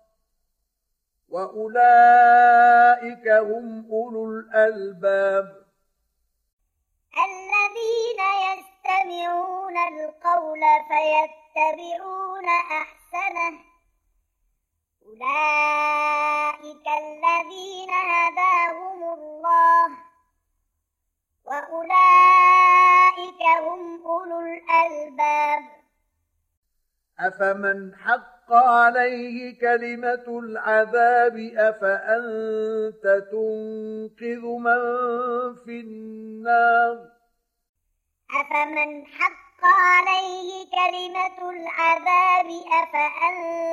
وأولئك هم أولو الألباب الذين يستمعون القول فيتبعون أحسنه أولئك الذين هداهم الله وأولئك هم أولو الألباب أفمن حق عليه كلمة العذاب أفأنت تنقذ من في النار أفمن حق عليه كلمة العذاب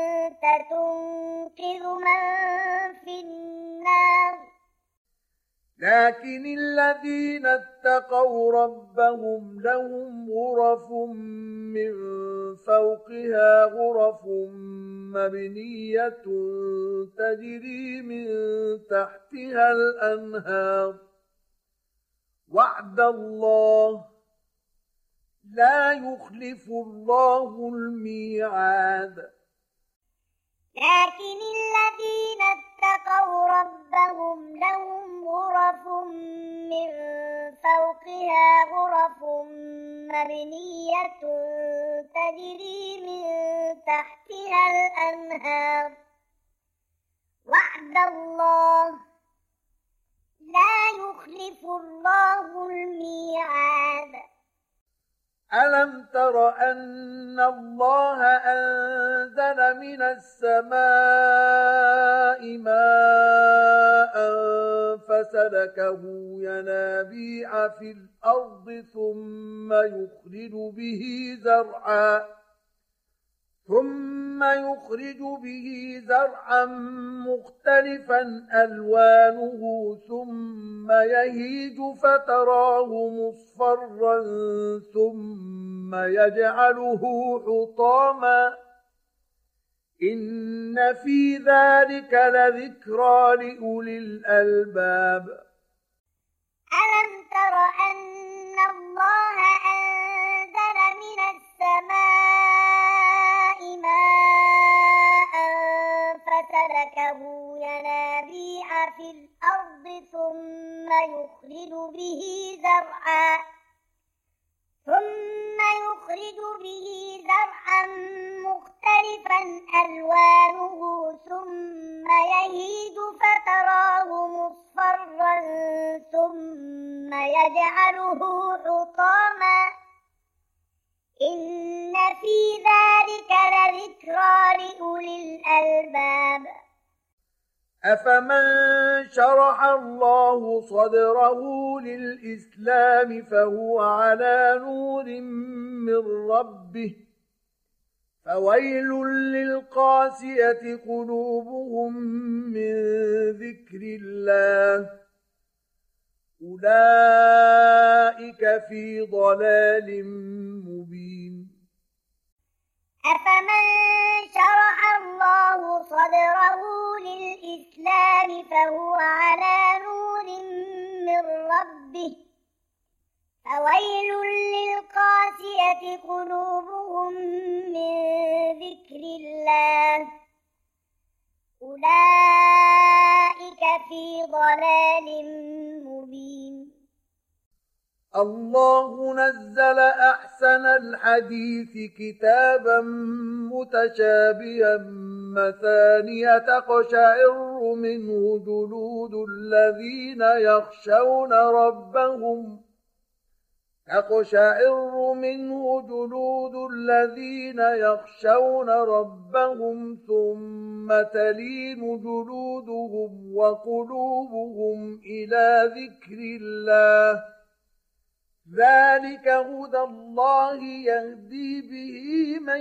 أفأنت تنقذ من في النار لكن الذين اتقوا ربهم لهم غرف من فوقها غرف مبنية تجري من تحتها الأنهار وعد الله لا يخلف الله الميعاد. لكن الذين اتقوا ربهم لهم غرف من فوقها غرف مبنية تجري من تحتها الأنهار وعد الله لا يخلف الله الميعاد. ألم تر أن الله أنزل من السماء ماء فسلكه ينابيع في الأرض ثم يخرج به زرعا ثم يخرج به زرعا مختلفا ألوانه ثم يهيج فتراه مصفرا ثم يجعله حطاما إن في ذلك لذكرى لأولي الألباب. ألم تر أن الله أنزل من السماء ماء فسلكه ينابيع في الأرض ثم يخرج به زرعا ثم يخرج به زرعا مختلفا ألوانه ثم يهيج فتراه مصفرا ثم يجعله حطاما إن في ذلك لذكرى لأولي الألباب. أفمن شرح الله صدره للإسلام فهو على نور من ربه فويل للقاسية قلوبهم من ذكر الله أولئك في ضلال مبين. أفمن شرح الله صدره للإسلام فهو على نور من ربه فويل للقاسية قلوبهم من ذكر الله أولئك في ضلال مبين. الله نزل أحسن الحديث كتابا متشابها مثانية تقشعر منه جلود الذين يخشون ربهم تقشعر منه جلود الذين يخشون ربهم ثم تلين جلودهم وقلوبهم إلى ذكر الله ذلك هدى الله يهدي به من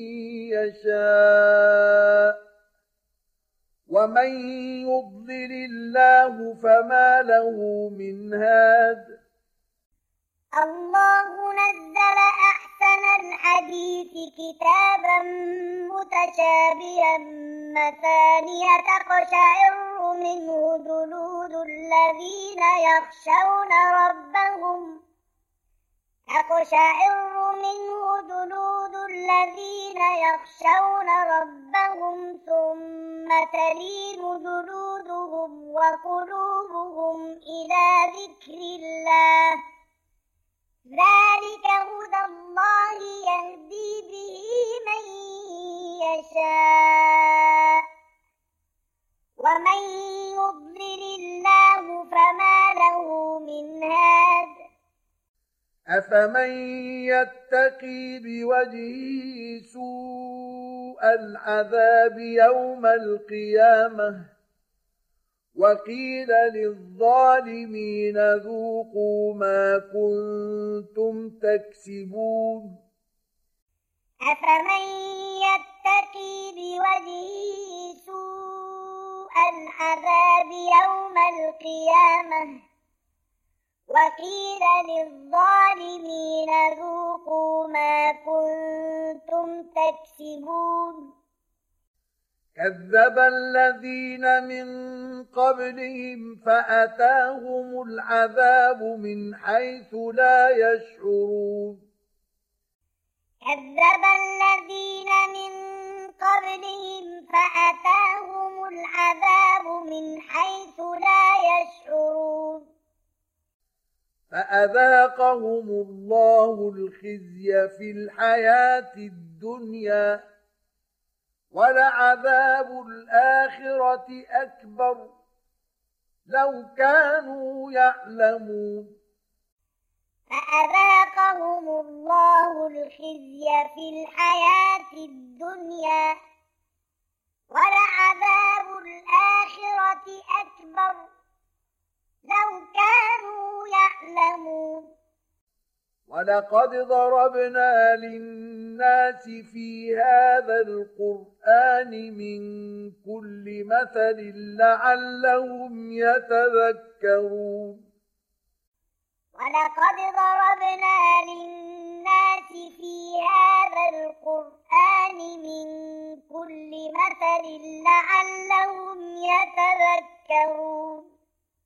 يشاء ومن يضلل الله فما له من هاد. الله نزل أحسن الحديث كتابا متشابها مثانية تقشعر منه جلود الذين يخشون ربهم تقشعر منه جلود الذين يخشون ربهم ثم تلين جلودهم وقلوبهم إلى ذكر الله ذلك هدى الله يهدي به من يشاء ومن يضلل الله فما له من هاد. أفمن يتقي بوجهه سوء العذاب يوم القيامة وقيل للظالمين ذوقوا ما كنتم تكسبون. أفمن يتقي بوجهه سوء العذاب يوم القيامة وقيل للظالمين ذوقوا ما كنتم تكسبون كذب الذين من قبلهم فأتاهم العذاب من حيث لا يشعرون كذب الذين من قبلهم فأتاهم العذاب من حيث لا يشعرون فأذاقهم الله الخزي في الحياة الدنيا ولعذاب الآخرة أكبر لو كانوا يعلمون فأذاقهم الله الخزي في الحياة الدنيا ولعذاب الآخرة أكبر لو كانوا يعلمون ولقد ضربنا للناس في هذا القرآن من كل مثل لعلهم يتذكرون ولقد ضربنا للناس في هذا القرآن من كل مثل لعلهم يتذكرون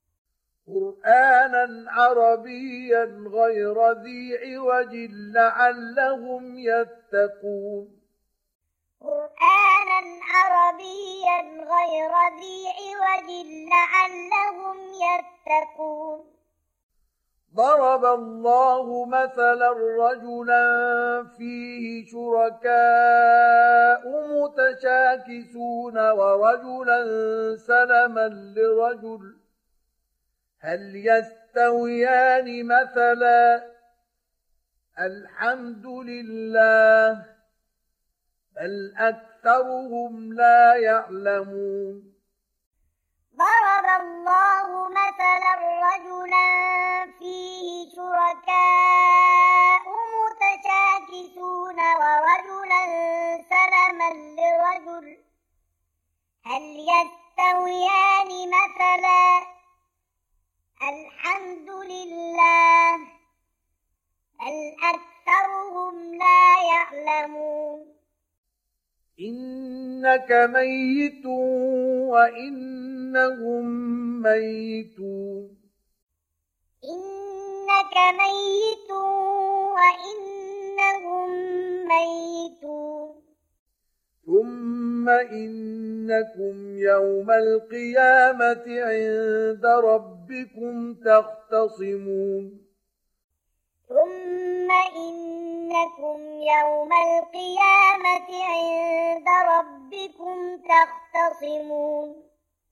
قرآنا عربيا غير ذي عوج لعلهم يتقون قرآنا عربيا غير ذي عوج لعلهم يتقون ضرب الله مثلا رجلا فيه شركاء متشاكسون ورجلا سلما لرجل هل يستويان مثلا الحمد لله بل أكثرهم لا يعلمون ضرب الله مثلا رجلا فيه شركاء متشاكسون ورجلا سلما لرجل هل يستويان مثلا الحمد لله بل أكثرهم لا يعلمون إنك ميت وإنهم ميتون إنك ميت وإنهم ميتون ثم إنكم يوم القيامة عند ربكم تختصمون ثم إنكم يوم القيامة عند ربكم تختصمون